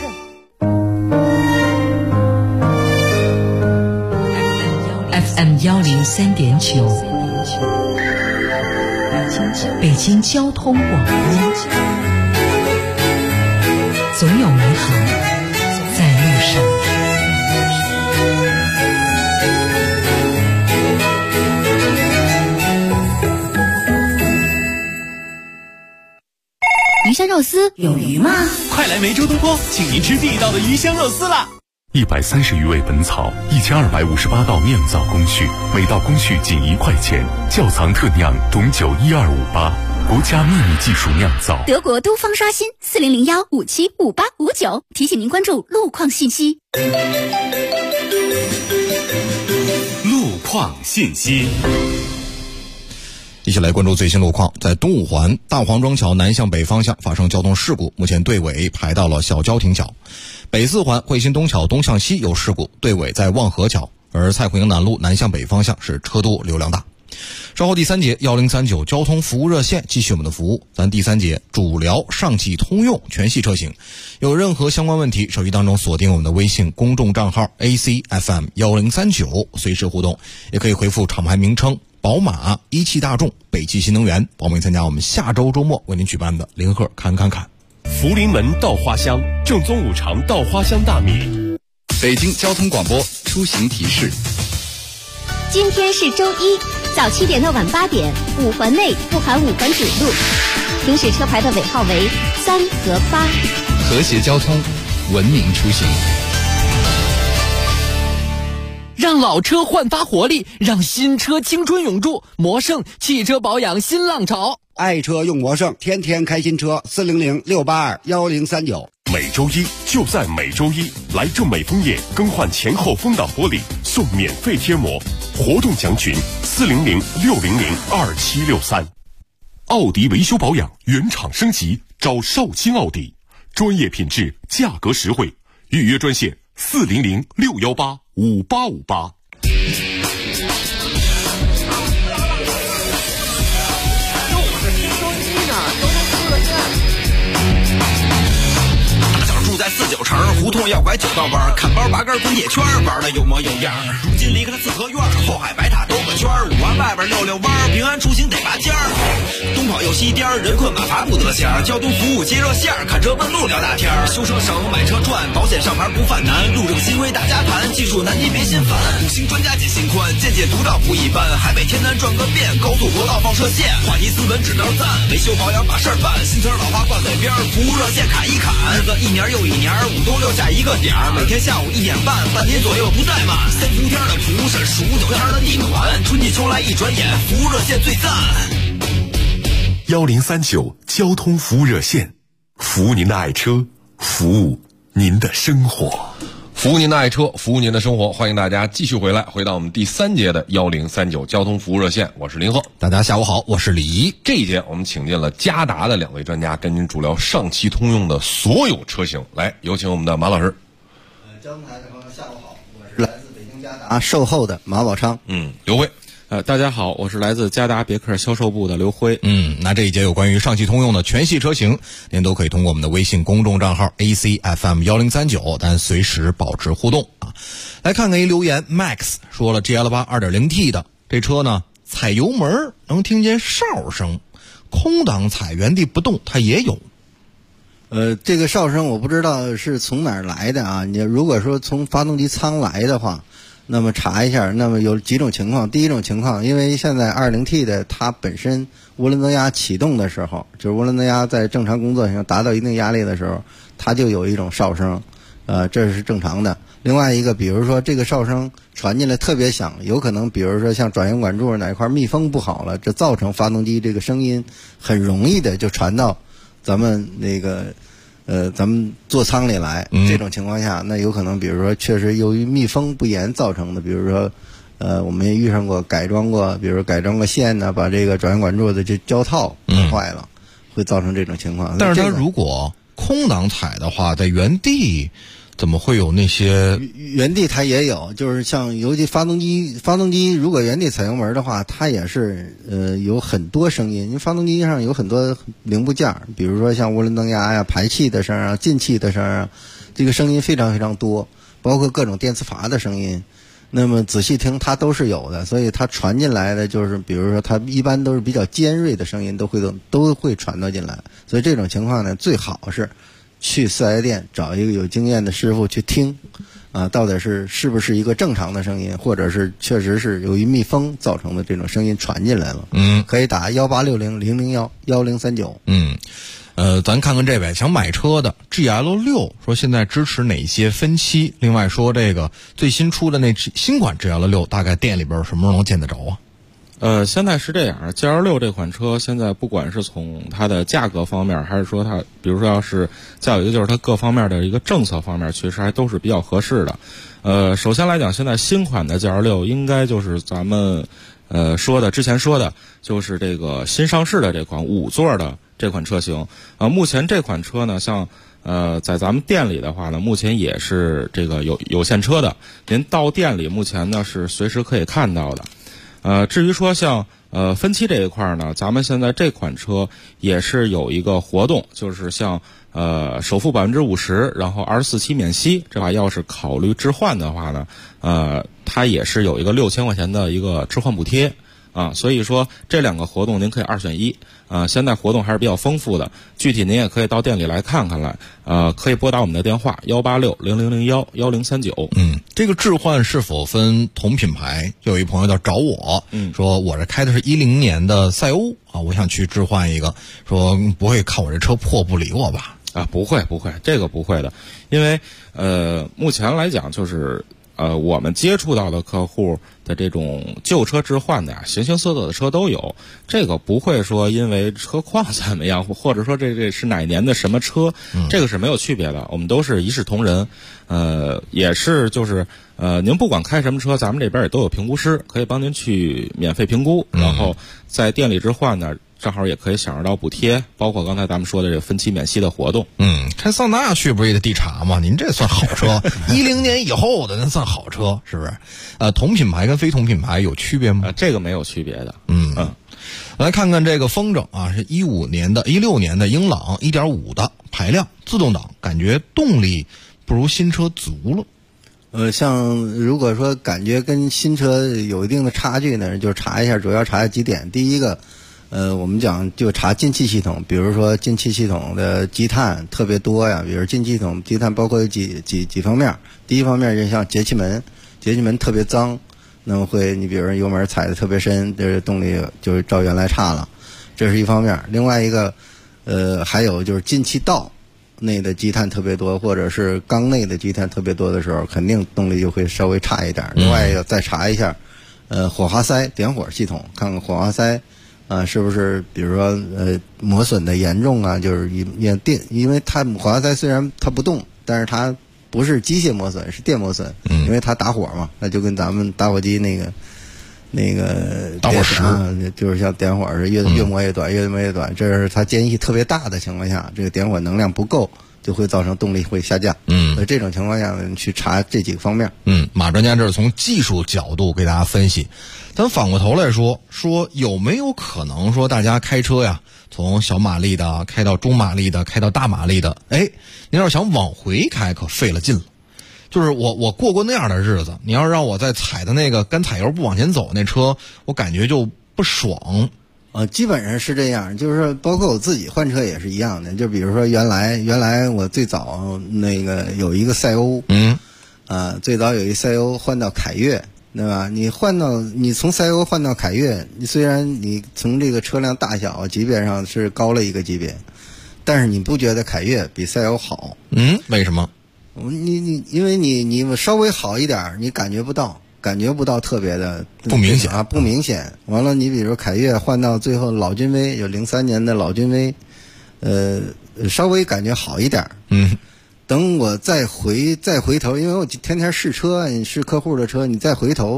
FM 103.9，北京交通广播，总有美好在路上。 鱼香肉丝有鱼吗？ 快来梅州东坡，请您吃地道的鱼香肉丝啦 ！130余味本草，1258道酿造工序，每道工序仅1块钱。窖藏特酿董酒12588，国家秘密技术酿造。 德国东方刷新4001575859，提醒您关注路况信息。 路况信息。 一起来关注最新路况。在东五环大黄庄桥南向北方向发生交通事故，目前队尾排到了小郊亭桥。北四环汇鑫东桥东向西有事故，队尾在望河桥。而蔡逵营南路南向北方向是车多流量大。稍后第3节1039交通服务热线继续我们的服务。咱第3节主聊上汽通用全系车型，有任何相关问题，手机当中锁定我们的微信公众账号 ACFM1039，随时互动，也可以回复厂牌名称宝马、一汽大众、北汽新能源，报名参加我们下周周末为您举办的零贺侃。 福临门稻花香，正宗五常稻花香大米。 北京交通广播出行提示： 今天是周一，早7点到晚8点，5环内不含5环主路，行驶车牌的尾号为3和8。 和谐交通，文明出行。 让老车焕发活力，让新车青春永驻。魔胜汽车保养新浪潮， 爱车用魔胜，天天开新车，400-682-1039。 每周一就在每周一，来正美枫叶更换前后风挡玻璃，送免费贴膜。活动详询400-600-2763。奥迪维修保养原厂升级，找少卿奥迪，专业品质，价格实惠，预约专线400-618-5858。 住在49城，胡同要拐9道弯，看包拔根滚铁圈，玩的有模有样。如今离开了四合院，后海白塔兜个圈，5环外边溜溜弯，平安出行得拔尖儿。东跑右西颠，人困马乏不得闲，交通服务接热线，看车问路聊大天，修车省买车赚，保险上牌不犯难，路政新规大家谈，技术难题别心烦。5星专家解心宽，见解独到不一般，海北天南转个遍，高速国道放射线，话题斯文指标赞，维修保养把事儿办，新车老花挂嘴边，服务热线砍一砍，日子一年又一年，5都6下一个点儿，每天下午1点半，半年左右不怠慢。3伏天的蒲是数9天的地暖，春季秋来一转眼，服务热线最赞。 1039交通服务热线，服务您的爱车，服务您的生活。 服务您的爱车，服务您的生活，欢迎大家继续回到我们第3节的1039交通服务热线，我是林鹤。 大家下午好，我是李怡。 这一节我们请进了嘉达的2位专家，跟您主聊上汽通用的所有车型。来，有请我们的马老师。 交通台的朋友下午好，我是来自北京嘉达售后的马宝昌。 刘辉。 大家好，我是来自嘉达别克销售部的刘辉。 那这一节有关于上汽通用的全系车型，您都可以通过我们的微信公众账号 ACFM1039，但随时保持互动啊。来看看一留言 ，Max 说了 GL8 2.0T 的这车呢，踩油门能听见哨声，空档踩原地不动它也有。 这个哨声我不知道是从哪儿来的啊。你如果说从发动机舱来的话，那么查一下，那么有几种情况。第一种情况，因为现在 2.0T 的它本身涡轮增压启动的时候，就是涡轮增压在正常工作上达到一定压力的时候，它就有一种哨声，这是正常的。另外一个，比如说这个哨声传进来特别响，有可能比如说像转向管柱哪一块密封不好了，这造成发动机这个声音很容易的就传到咱们那个咱们座舱里来。这种情况下，那有可能比如说确实由于密封不严造成的，比如说我们也遇上过改装过，比如改装过线呢，把这个转向管柱的这胶套坏了，会造成这种情况。 但是它如果空挡踩的话，在原地怎么会有那些？ 原地它也有，就是像尤其发动机如果原地踩油门的话，它也是有很多声音，因为发动机上有很多零部件，比如说像涡轮增压呀、排气的声啊、进气的声啊，这个声音非常非常多，包括各种电磁阀的声音。那么仔细听，它都是有的，所以它传进来的就是，比如说它一般都是比较尖锐的声音，都会传到进来。所以这种情况呢，最好是去四 S 店找一个有经验的师傅去听，到底是不是一个正常的声音，或者是确实是由于密封造成的这种声音传进来了。可以打1860-001-1039。 咱看看这位想买车的 GL6， 说现在支持哪些分期？另外说这个最新出的那新款 GL6， 大概店里边什么时候能见得着啊？ 现在是这样 ，GL6 这款车现在不管是从它的价格方面，还是说它，比如说要是再有一个就是它各方面的一个政策方面，确实还都是比较合适的。首先来讲，现在新款的 GL6 应该就是咱们之前说的，就是这个新上市的这款5座的这款车型。目前这款车呢，像在咱们店里的话呢，目前也是这个有现车的，您到店里目前呢是随时可以看到的。至于说像分期这一块呢，咱们现在这款车也是有一个活动，就是像首付50%，然后24期免息，这把要是考虑置换的话呢，它也是有一个6000块钱的一个置换补贴所以说这两个活动您可以2选1现在活动还是比较丰富的，具体您也可以到店里来看看来，可以拨打我们的电话186-0001-1039。 这个置换是否分同品牌？有一朋友要找我，说我这开的是10年的赛欧我想去置换一个，说不会看我这车破不理我吧？ 不会，这个不会的，因为目前来讲就是我们接触到的客户的这种旧车置换的呀，形形色色的车都有，这个不会说因为车况怎么样，或者说这是哪年的什么车，这个是没有区别的，我们都是一视同仁。也是就是您不管开什么车，咱们这边也都有评估师，可以帮您去免费评估，然后在店里置换呢，正好也可以享受到补贴，包括刚才咱们说的这个分期免息的活动。 开桑塔纳去不是也得递查吗？您这算好车，10年以后的那算好车，是不是？同品牌跟非同品牌有区别吗？ 这个没有区别的。 来看看这个风筝是16年的英朗 1.5 的排量自动挡，感觉动力不如新车足了。 像如果说感觉跟新车有一定的差距呢，就查一下，主要查几点。第一个，我们讲就查进气系统，比如说进气系统的积碳特别多呀，比如进气系统积碳包括有几方面。第一方面就像节气门特别脏，那么你比如说油门踩得特别深，这动力就照原来差了，这是一方面。另外一个，还有就是进气道内的积碳特别多，或者是缸内的积碳特别多的时候，肯定动力就会稍微差一点。另外要再查一下，火花塞点火系统，看看火花塞是不是比如说磨损的严重啊，就是因为它火花塞虽然它不动，但是它不是机械磨损，是电磨损，因为它打火嘛，那就跟咱们打火机那个打火石就是像点火是越磨越短，越磨越短，这是它间隙特别大的情况下，这个点火能量不够，就会造成动力会下降。所以这种情况下呢，去查这几个方面。 马专家这是从技术角度给大家分析。咱反过头来说有没有可能说大家开车呀，从小马力的开到中马力的，开到大马力的，您要是想往回开，可费了劲了。就是我过那样的日子，你要是让我再踩的那个干踩油不往前走那车，我感觉就不爽。 基本上是这样，就是包括我自己换车也是一样的。就比如说原来我最早那个有一个赛欧，最早有一赛欧换到凯越，对吧？你从赛欧换到凯越，虽然你从这个车辆大小级别上是高了一个级别，但是你不觉得凯越比赛欧好？ 为什么？ 因为你稍微好一点，你感觉不到特别的不明显不明显。完了，你比如凯越换到最后老君威，有03年的老君威，稍微感觉好一点。等我再回头，因为我天天试车，你试客户的车，你再回头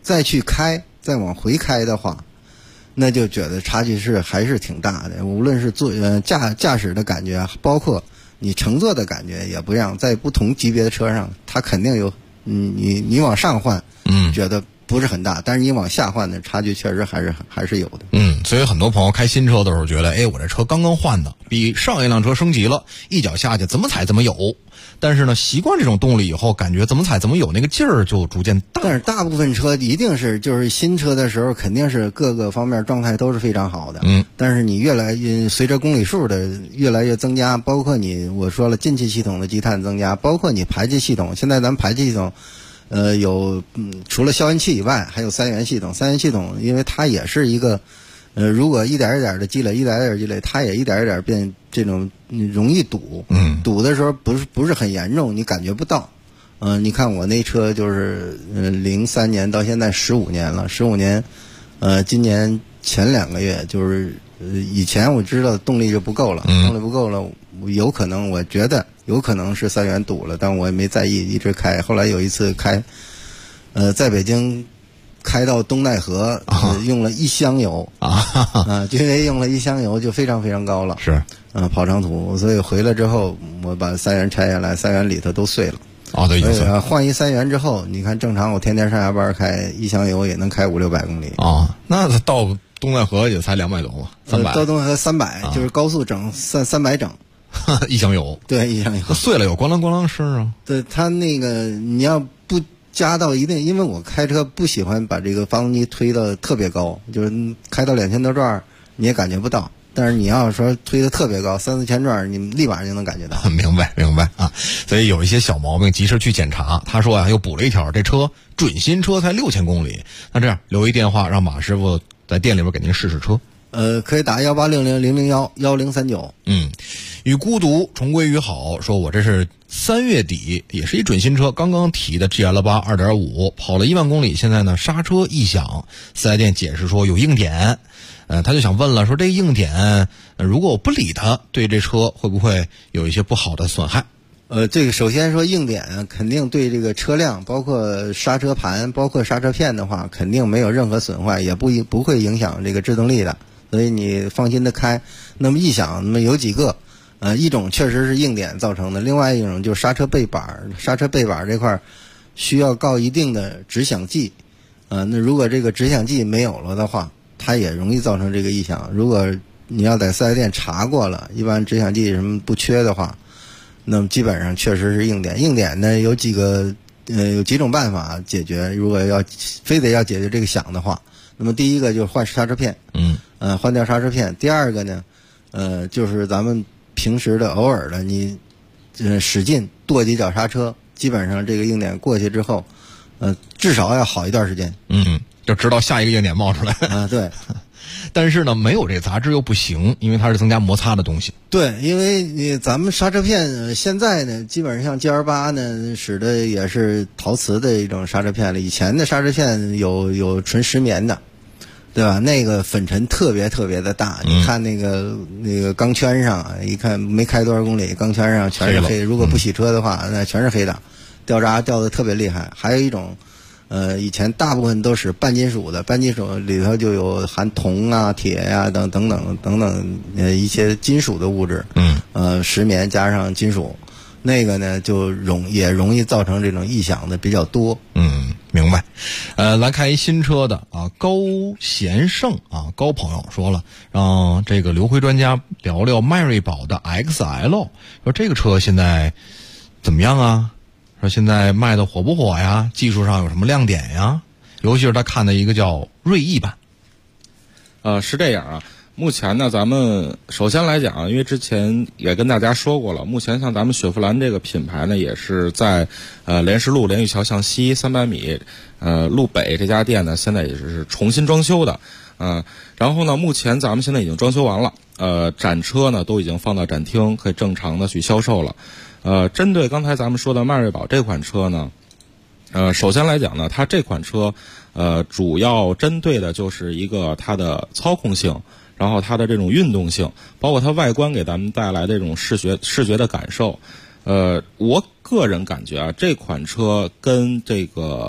再去开，再往回开的话，那就觉得差距还是挺大的。无论是驾驶的感觉，包括你乘坐的感觉也不一样。在不同级别的车上，它肯定有，你往上换，觉得不是很大，但是你往下换的差距确实还是有的。 所以很多朋友开新车的时候觉得，我这车刚刚换的，比上一辆车升级了，一脚下去怎么踩怎么有。但是呢，习惯这种动力以后，感觉怎么踩怎么有，那个劲儿就逐渐大。 但是大部分车一定是就是新车的时候，肯定是各个方面状态都是非常好的。但是你随着公里数的越来越增加，包括我说了进气系统的积碳增加，包括你排气系统，现在咱们排气系统。有除了消音器以外，还有三元系统。三元系统，因为它也是一个，如果一点一点的积累，它也一点一点变这种容易堵。堵的时候不是很严重，你感觉不到。你看我那车就是03年到现在15年了，15年，今年前2个月就是以前我知道动力就不够了，动力不够了，有可能我觉得。有可能是三元堵了，但我也没在意，一直开。后来有一次开，在北京开到东戴河，用了1箱油因为用了1箱油就非常非常高了， 是跑长途，所以回来之后我把三元拆下来，三元里头都碎了。 对， 所以换一三元之后，你看正常我天天上下班开1箱油也能开500-600公里那到东戴河也才200多嘛，300。 到东戴河300，就是高速整300整。 1箱油， 对，1箱油碎了有咣啷咣啷声啊。 对，它那个你要不加到一定，因为我开车不喜欢把这个发动机推到特别高，就是开到2000多转你也感觉不到。但是你要说推的特别高，3-4千转，你立马就能感觉到。 明白啊。所以有一些小毛病及时去检查。他说又补了一条，这车准新车才6000公里。那这样留一电话，让马师傅在店里边给您试试车。 可以打18600011039。 与孤独重归于好，说我这是3月底，也是一准新车，刚刚提的 GL8 2.5， 跑了1万公里，现在呢刹车异响，4S店解释说有硬点。他就想问了，说这硬点如果我不理它，对这车会不会有一些不好的损害？ 这个首先说硬点肯定对这个车辆，包括刹车盘，包括刹车片的话，肯定没有任何损坏，也不会影响这个制动力的，所以你放心的开。那么异响，那么有几个，一种确实是硬点造成的，另外一种就是刹车背板这块需要告一定的止响剂，那如果这个止响剂没有了的话，它也容易造成这个异响。如果你要在4S店查过了，一般止响剂什么不缺的话，那么基本上确实是硬点。硬点呢有几种办法解决。如果非得要解决这个响的话，那么第一个就是换刹车片，换掉刹车片。第二个呢，就是咱们平时的偶尔的你使劲跺几脚刹车，基本上这个硬点过去之后，至少要好一段时间。 就知道下一个硬点冒出来对。 但是呢，没有这杂质又不行，因为它是增加摩擦的东西。 对，因为咱们刹车片现在呢，基本上像 GL8 呢使的也是陶瓷的一种刹车片了。以前的刹车片有纯石棉的，对吧？那个粉尘特别特别的大，你看那个钢圈上，一看没开多少公里，钢圈上全是黑。如果不洗车的话，那全是黑的，掉渣掉的特别厉害。还有一种。以前大部分都是半金属的，半金属里头就有含铜啊、铁呀、等等一些金属的物质。石棉加上金属，那个呢就也容易造成这种异响的比较多。 明白。来看一新车的高贤胜高朋友说了，让这个刘辉专家聊聊迈锐宝的 XL， 说这个车现在怎么样啊？说现在卖的火不火呀？技术上有什么亮点呀？尤其是他看的一个叫锐意版。 是这样啊。目前呢，咱们首先来讲，因为之前也跟大家说过了，目前像咱们雪佛兰这个品牌呢，也是在莲石路莲玉桥向西300米路北这家店呢，现在也是重新装修的。然后呢，目前咱们现在已经装修完了，展车呢都已经放到展厅，可以正常的去销售了。针对刚才咱们说的迈锐宝这款车呢，首先来讲呢，它这款车主要针对的就是一个它的操控性，然后它的这种运动性，包括它外观给咱们带来的这种视觉的感受。我个人感觉啊，这款车跟这个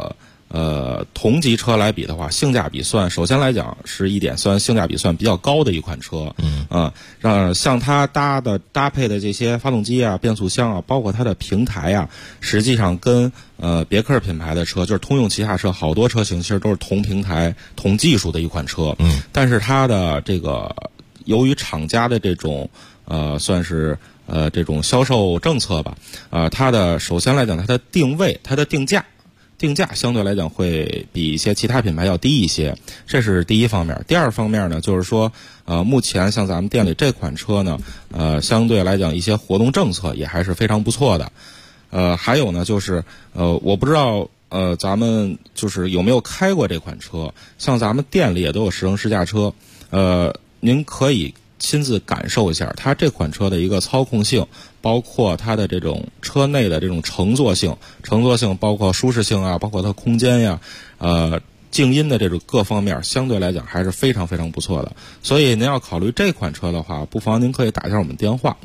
同级车来比的话，性价比算首先来讲是一点算性价比算比较高的一款车。让像它搭配的这些发动机啊、变速箱啊，包括它的平台啊，实际上跟别克品牌的车，就是通用旗下车，好多车型其实都是同平台、同技术的一款车。但是它的这个由于厂家的这种算是这种销售政策吧，它的首先来讲，它的定位、它的定价相对来讲会比一些其他品牌要低一些，这是第一方面。第二方面呢，就是说目前像咱们店里这款车呢，相对来讲一些活动政策也还是非常不错的。还有呢，就是我不知道咱们就是有没有开过这款车，像咱们店里也都有试乘试驾车，您可以亲自感受一下它这款车的一个操控性，包括它的这种车内的这种乘坐性包括舒适性啊，包括它空间呀，静音的这种各方面相对来讲还是非常非常不错的。所以您要考虑这款车的话，不妨您可以打一下我们电话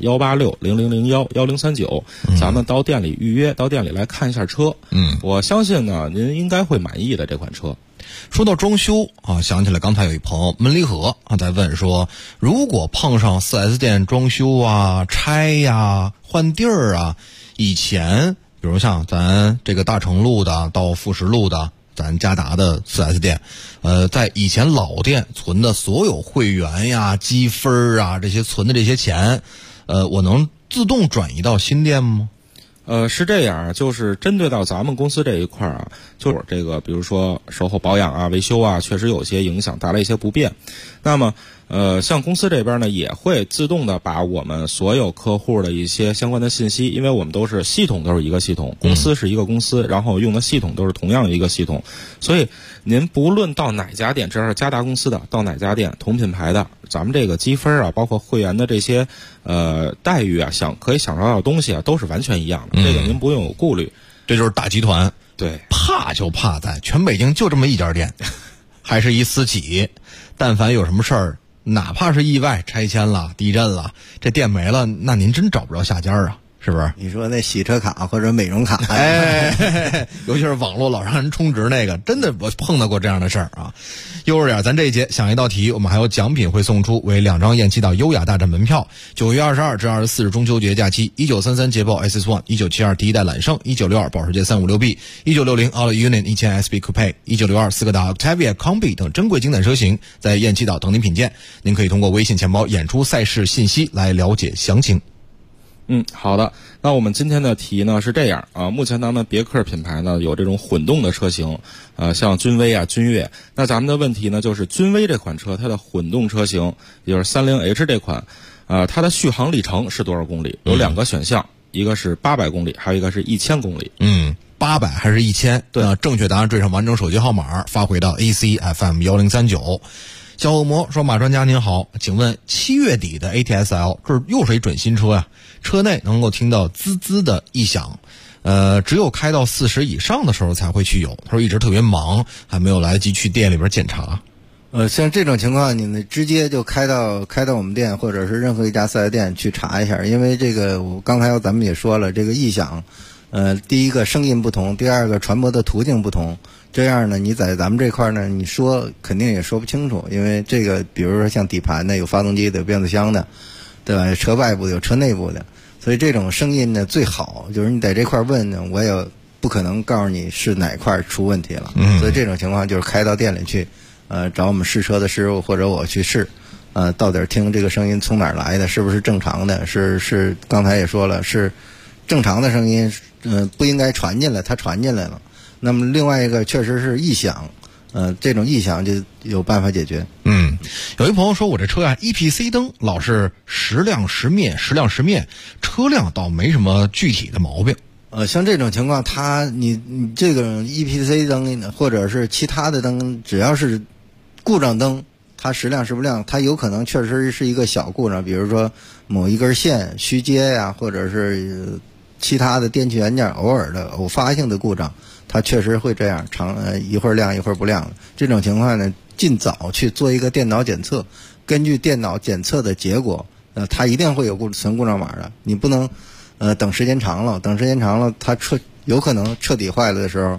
18600011039，咱们到店里预约，到店里来看一下车。我相信呢，您应该会满意的这款车。 说到装修啊，想起来刚才有一朋友门离河啊在问说，如果碰上 4S 店装修啊、拆呀、换地儿啊，以前比如像咱这个大成路的到富士路的咱嘉达的 4S 店，在以前老店存的所有会员呀、积分啊这些存的这些钱，我能自动转移到新店吗？ 是这样，就是针对到咱们公司这一块啊，就是这个比如说售后保养啊、维修啊，确实有些影响，带来一些不便。那么像公司这边呢，也会自动的把我们所有客户的一些相关的信息，因为我们都是系统都是一个系统，公司是一个公司，然后用的系统都是同样一个系统，所以您不论到哪家店，只要是嘉达公司的，到哪家店同品牌的，咱们这个积分啊，包括会员的这些待遇啊，可以享受到的东西啊，都是完全一样的，这个您不用有顾虑。 这就是大集团， 对， 怕就怕在全北京就这么一家店，还是一私企，但凡有什么事儿，哪怕是意外拆迁了、地震了，这店没了，那您真找不着下家啊，是不是？ 你说那洗车卡或者美容卡， 尤其是网络老让人充值那个，真的我碰到过这样的事儿啊。悠着点，咱这一节想一道题，我们还有奖品会送出，为2张雁栖岛优雅大战门票。9月22至24日中秋节假期，1933捷豹 SS1， 1972第一代揽胜， 1962保时捷 356B， 1960 All Union 1000 SB Coupe， 1962斯柯达 Octavia Combi 等珍贵经典车型，在雁栖岛等您品鉴。您可以通过微信钱包演出赛事信息来了解详情。 好的。那我们今天的题呢是这样啊，目前咱们别克品牌呢有这种混动的车型，像君威啊、君越。那咱们的问题呢就是君威这款车它的混动车型，也就是 30H 这款，它的续航里程是多少公里？有2个选项，一个是800公里，还有一个是1000公里。 800还是1000？对，正确答案缀上完整手机号码发回到 ACFM1039。小恶魔说：“马专家您好，请问7月底的 ATS-L 这又是一准新车呀，车内能够听到滋滋的异响，只有开到40以上的时候才会去有。他说一直特别忙，还没有来得及去店里边检查。 像这种情况，你们直接就开到我们店或者是任何一家4S店去查一下，因为这个我刚才咱们也说了，这个异响，第一个声音不同，第二个传播的途径不同。”这样呢，你在咱们这块呢，你说肯定也说不清楚，因为这个，比如说像底盘的有发动机的、有变速箱的，对吧？车外部的有车内部的，所以这种声音呢，最好就是你在这块问呢，我也不可能告诉你是哪块出问题了。所以这种情况就是开到店里去，找我们试车的师傅或者我去试，到底听这个声音从哪儿来的，是不是正常的？是刚才也说了，是正常的声音，不应该传进来，它传进来了。那么另外一个确实是异响，这种异响就有办法解决。 有一朋友说我这车啊 EPC 灯老是时亮时灭，车辆倒没什么具体的毛病。 像这种情况，你这个 EPC 灯或者是其他的灯，只要是故障灯，它时亮时不亮，它有可能确实是一个小故障，比如说某一根线虚接呀，或者是其他的电器元件偶发性的故障。它确实会这样，一会儿亮一会儿不亮的。这种情况呢，尽早去做一个电脑检测，根据电脑检测的结果，它一定会有存故障码的。你不能等时间长了，它有可能彻底坏了的时候，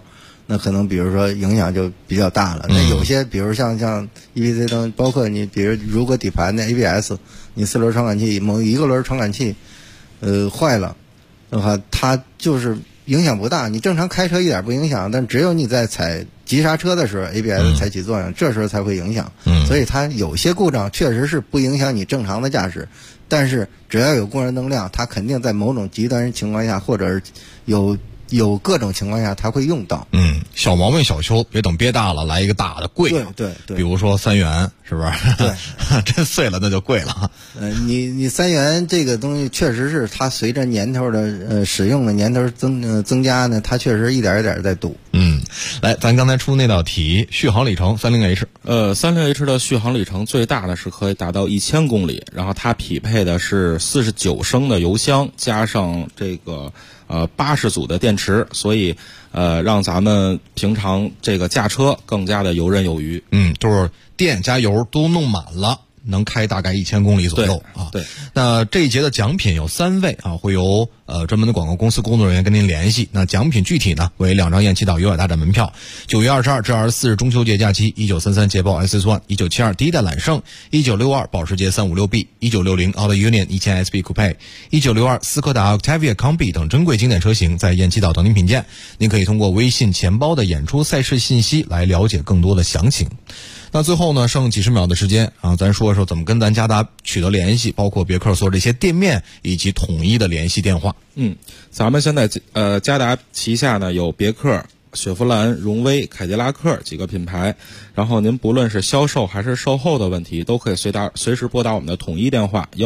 那可能比如说影响就比较大了。那有些比如像 EPC 灯，包括你比如如果底盘的 ABS， 你4轮传感器某一个轮传感器坏了的话，它就是影响不大，你正常开车一点不影响，但只有你在踩急刹车的时候 ABS 才起作用，这时候才会影响。所以它有些故障确实是不影响你正常的驾驶，但是只要有工人能量，它肯定在某种极端情况下，或者是有各种情况下它会用到。 小毛病小修，别等憋大了来一个大的贵。 对， 比如说3元，是不是？对，真碎了那就贵了。 你3元这个东西确实是它随着年头的使用的年头增加呢，它确实一点一点在堵。 来，咱刚才出那道题，续航里程30H。 30H 的续航里程最大的是可以达到1000公里，然后它匹配的是49升的油箱，加上这个80组的电池，所以让咱们平常这个驾车更加的游刃有余。 就是电加油都弄满了，能开大概1000公里左右啊。 对， 那这一节的奖品有3位啊，会由专门的广告公司工作人员跟您联系。那奖品具体呢为2张雁栖岛优雅大展门票，9月22至24日中秋节假期，1933捷豹 SS1， 1972第一代揽胜，1962保时捷356B， 1960 Auto Union 1000SB Coupe， 1962斯柯达 Octavia Combi 等珍贵经典车型在雁栖岛等您品鉴。您可以通过微信钱包的演出赛事信息来了解更多的详情。那最后呢，剩几十秒的时间啊，咱说说怎么跟咱嘉达取得联系，包括别克所有这些店面以及统一的联系电话。 咱们现在嘉达旗下呢有别克、雪佛兰、荣威、凯迪拉克几个品牌，然后您不论是销售还是售后的问题，都可以随时拨打我们的统一电话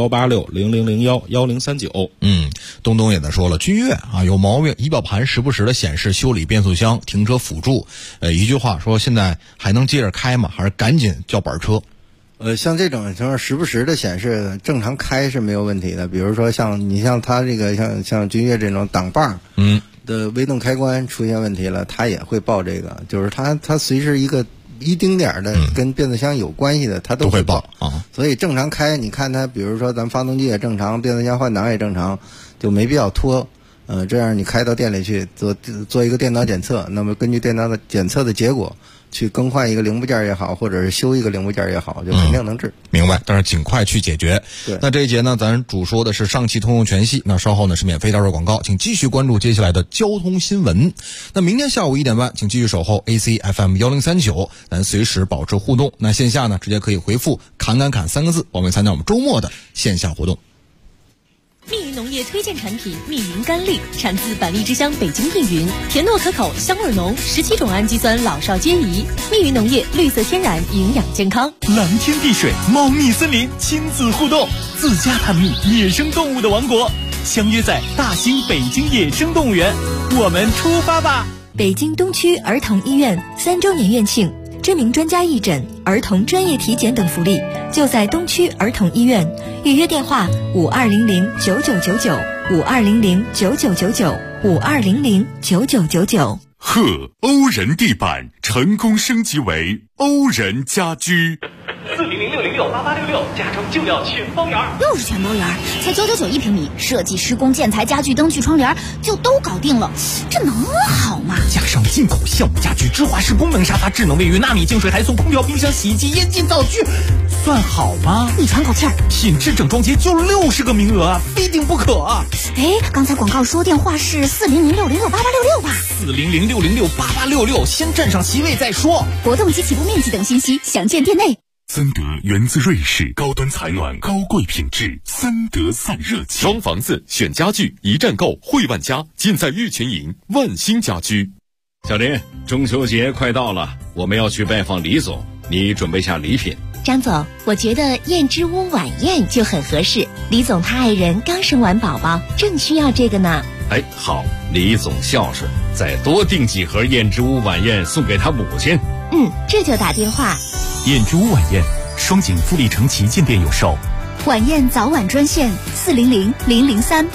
18600011039。 东东也在说了，君越啊有毛病，仪表盘时不时的显示修理变速箱、停车辅助，一句话说现在还能接着开吗？还是赶紧叫板车？ 像这种情况时不时的显示，正常开是没有问题的。比如说像它这个像君越这种挡把的微动开关出现问题了，它也会报这个，就是它随时一丁点的跟变速箱有关系的，它都会报啊。 所以正常开，你看它，比如说咱发动机也正常，变速箱换挡也正常，就没必要拖。这样你开到店里去做一个电脑检测，那么根据电脑的检测的结果，去更换一个零部件也好，或者是修一个零部件也好，就肯定能治。 明白，但是尽快去解决。 对， 那这一节呢，咱主说的是上汽通用全系。那稍后呢是免费到手广告，请继续关注接下来的交通新闻。那明天下午1点半，请继续守候 ACFM 1039，咱随时保持互动。那线下呢，直接可以回复“砍3个字，报名参加我们周末的线下活动。 密云农业推荐产品密云甘栗，产自百利之乡北京密云，甜糯可口，香味浓，17种氨基酸老少皆宜。密云农业绿色天然，营养健康。 蓝天碧水，茂密森林，亲子互动，自家探秘野生动物的王国，相约在大兴北京野生动物园，我们出发吧！ 北京东区儿童医院3周年院庆，知名专家义诊、儿童专业体检等福利，就在东区儿童医院。预约电话 52009999，52009999，52009999。贺欧仁地板成功升级为欧仁家居。 40060688866，家装就要全包圆。 又是全包圆，才999一平米，设计施工建材家具灯具窗帘就都搞定了，这能好吗？ 加上进口项目家具、芝华士功能沙发、智能卫浴、纳米净水台、送空调、冰箱、洗衣机、烟机、灶具，算好吗？ 你喘口气儿， 品质整装节就60个名额啊，非订不可啊！ 刚才广告说电话是40060688866吧 ？40060688866，先占上席位再说。 活动及起步面积等信息详见店内。 森德源自瑞士，高端采暖，高贵品质，森德散热器。 装房子选家具，一站购汇万家，尽在玉泉营万兴家居。 小林，中秋节快到了，我们要去拜访李总，你准备下礼品。 张总，我觉得燕之屋晚宴就很合适，李总他爱人刚生完宝宝，正需要这个呢。 好，李总孝顺，再多订几盒燕之屋晚宴送给他母亲。 这就打电话。 燕之屋晚宴，双井富力城旗舰店有售。 晚宴早晚专线400-003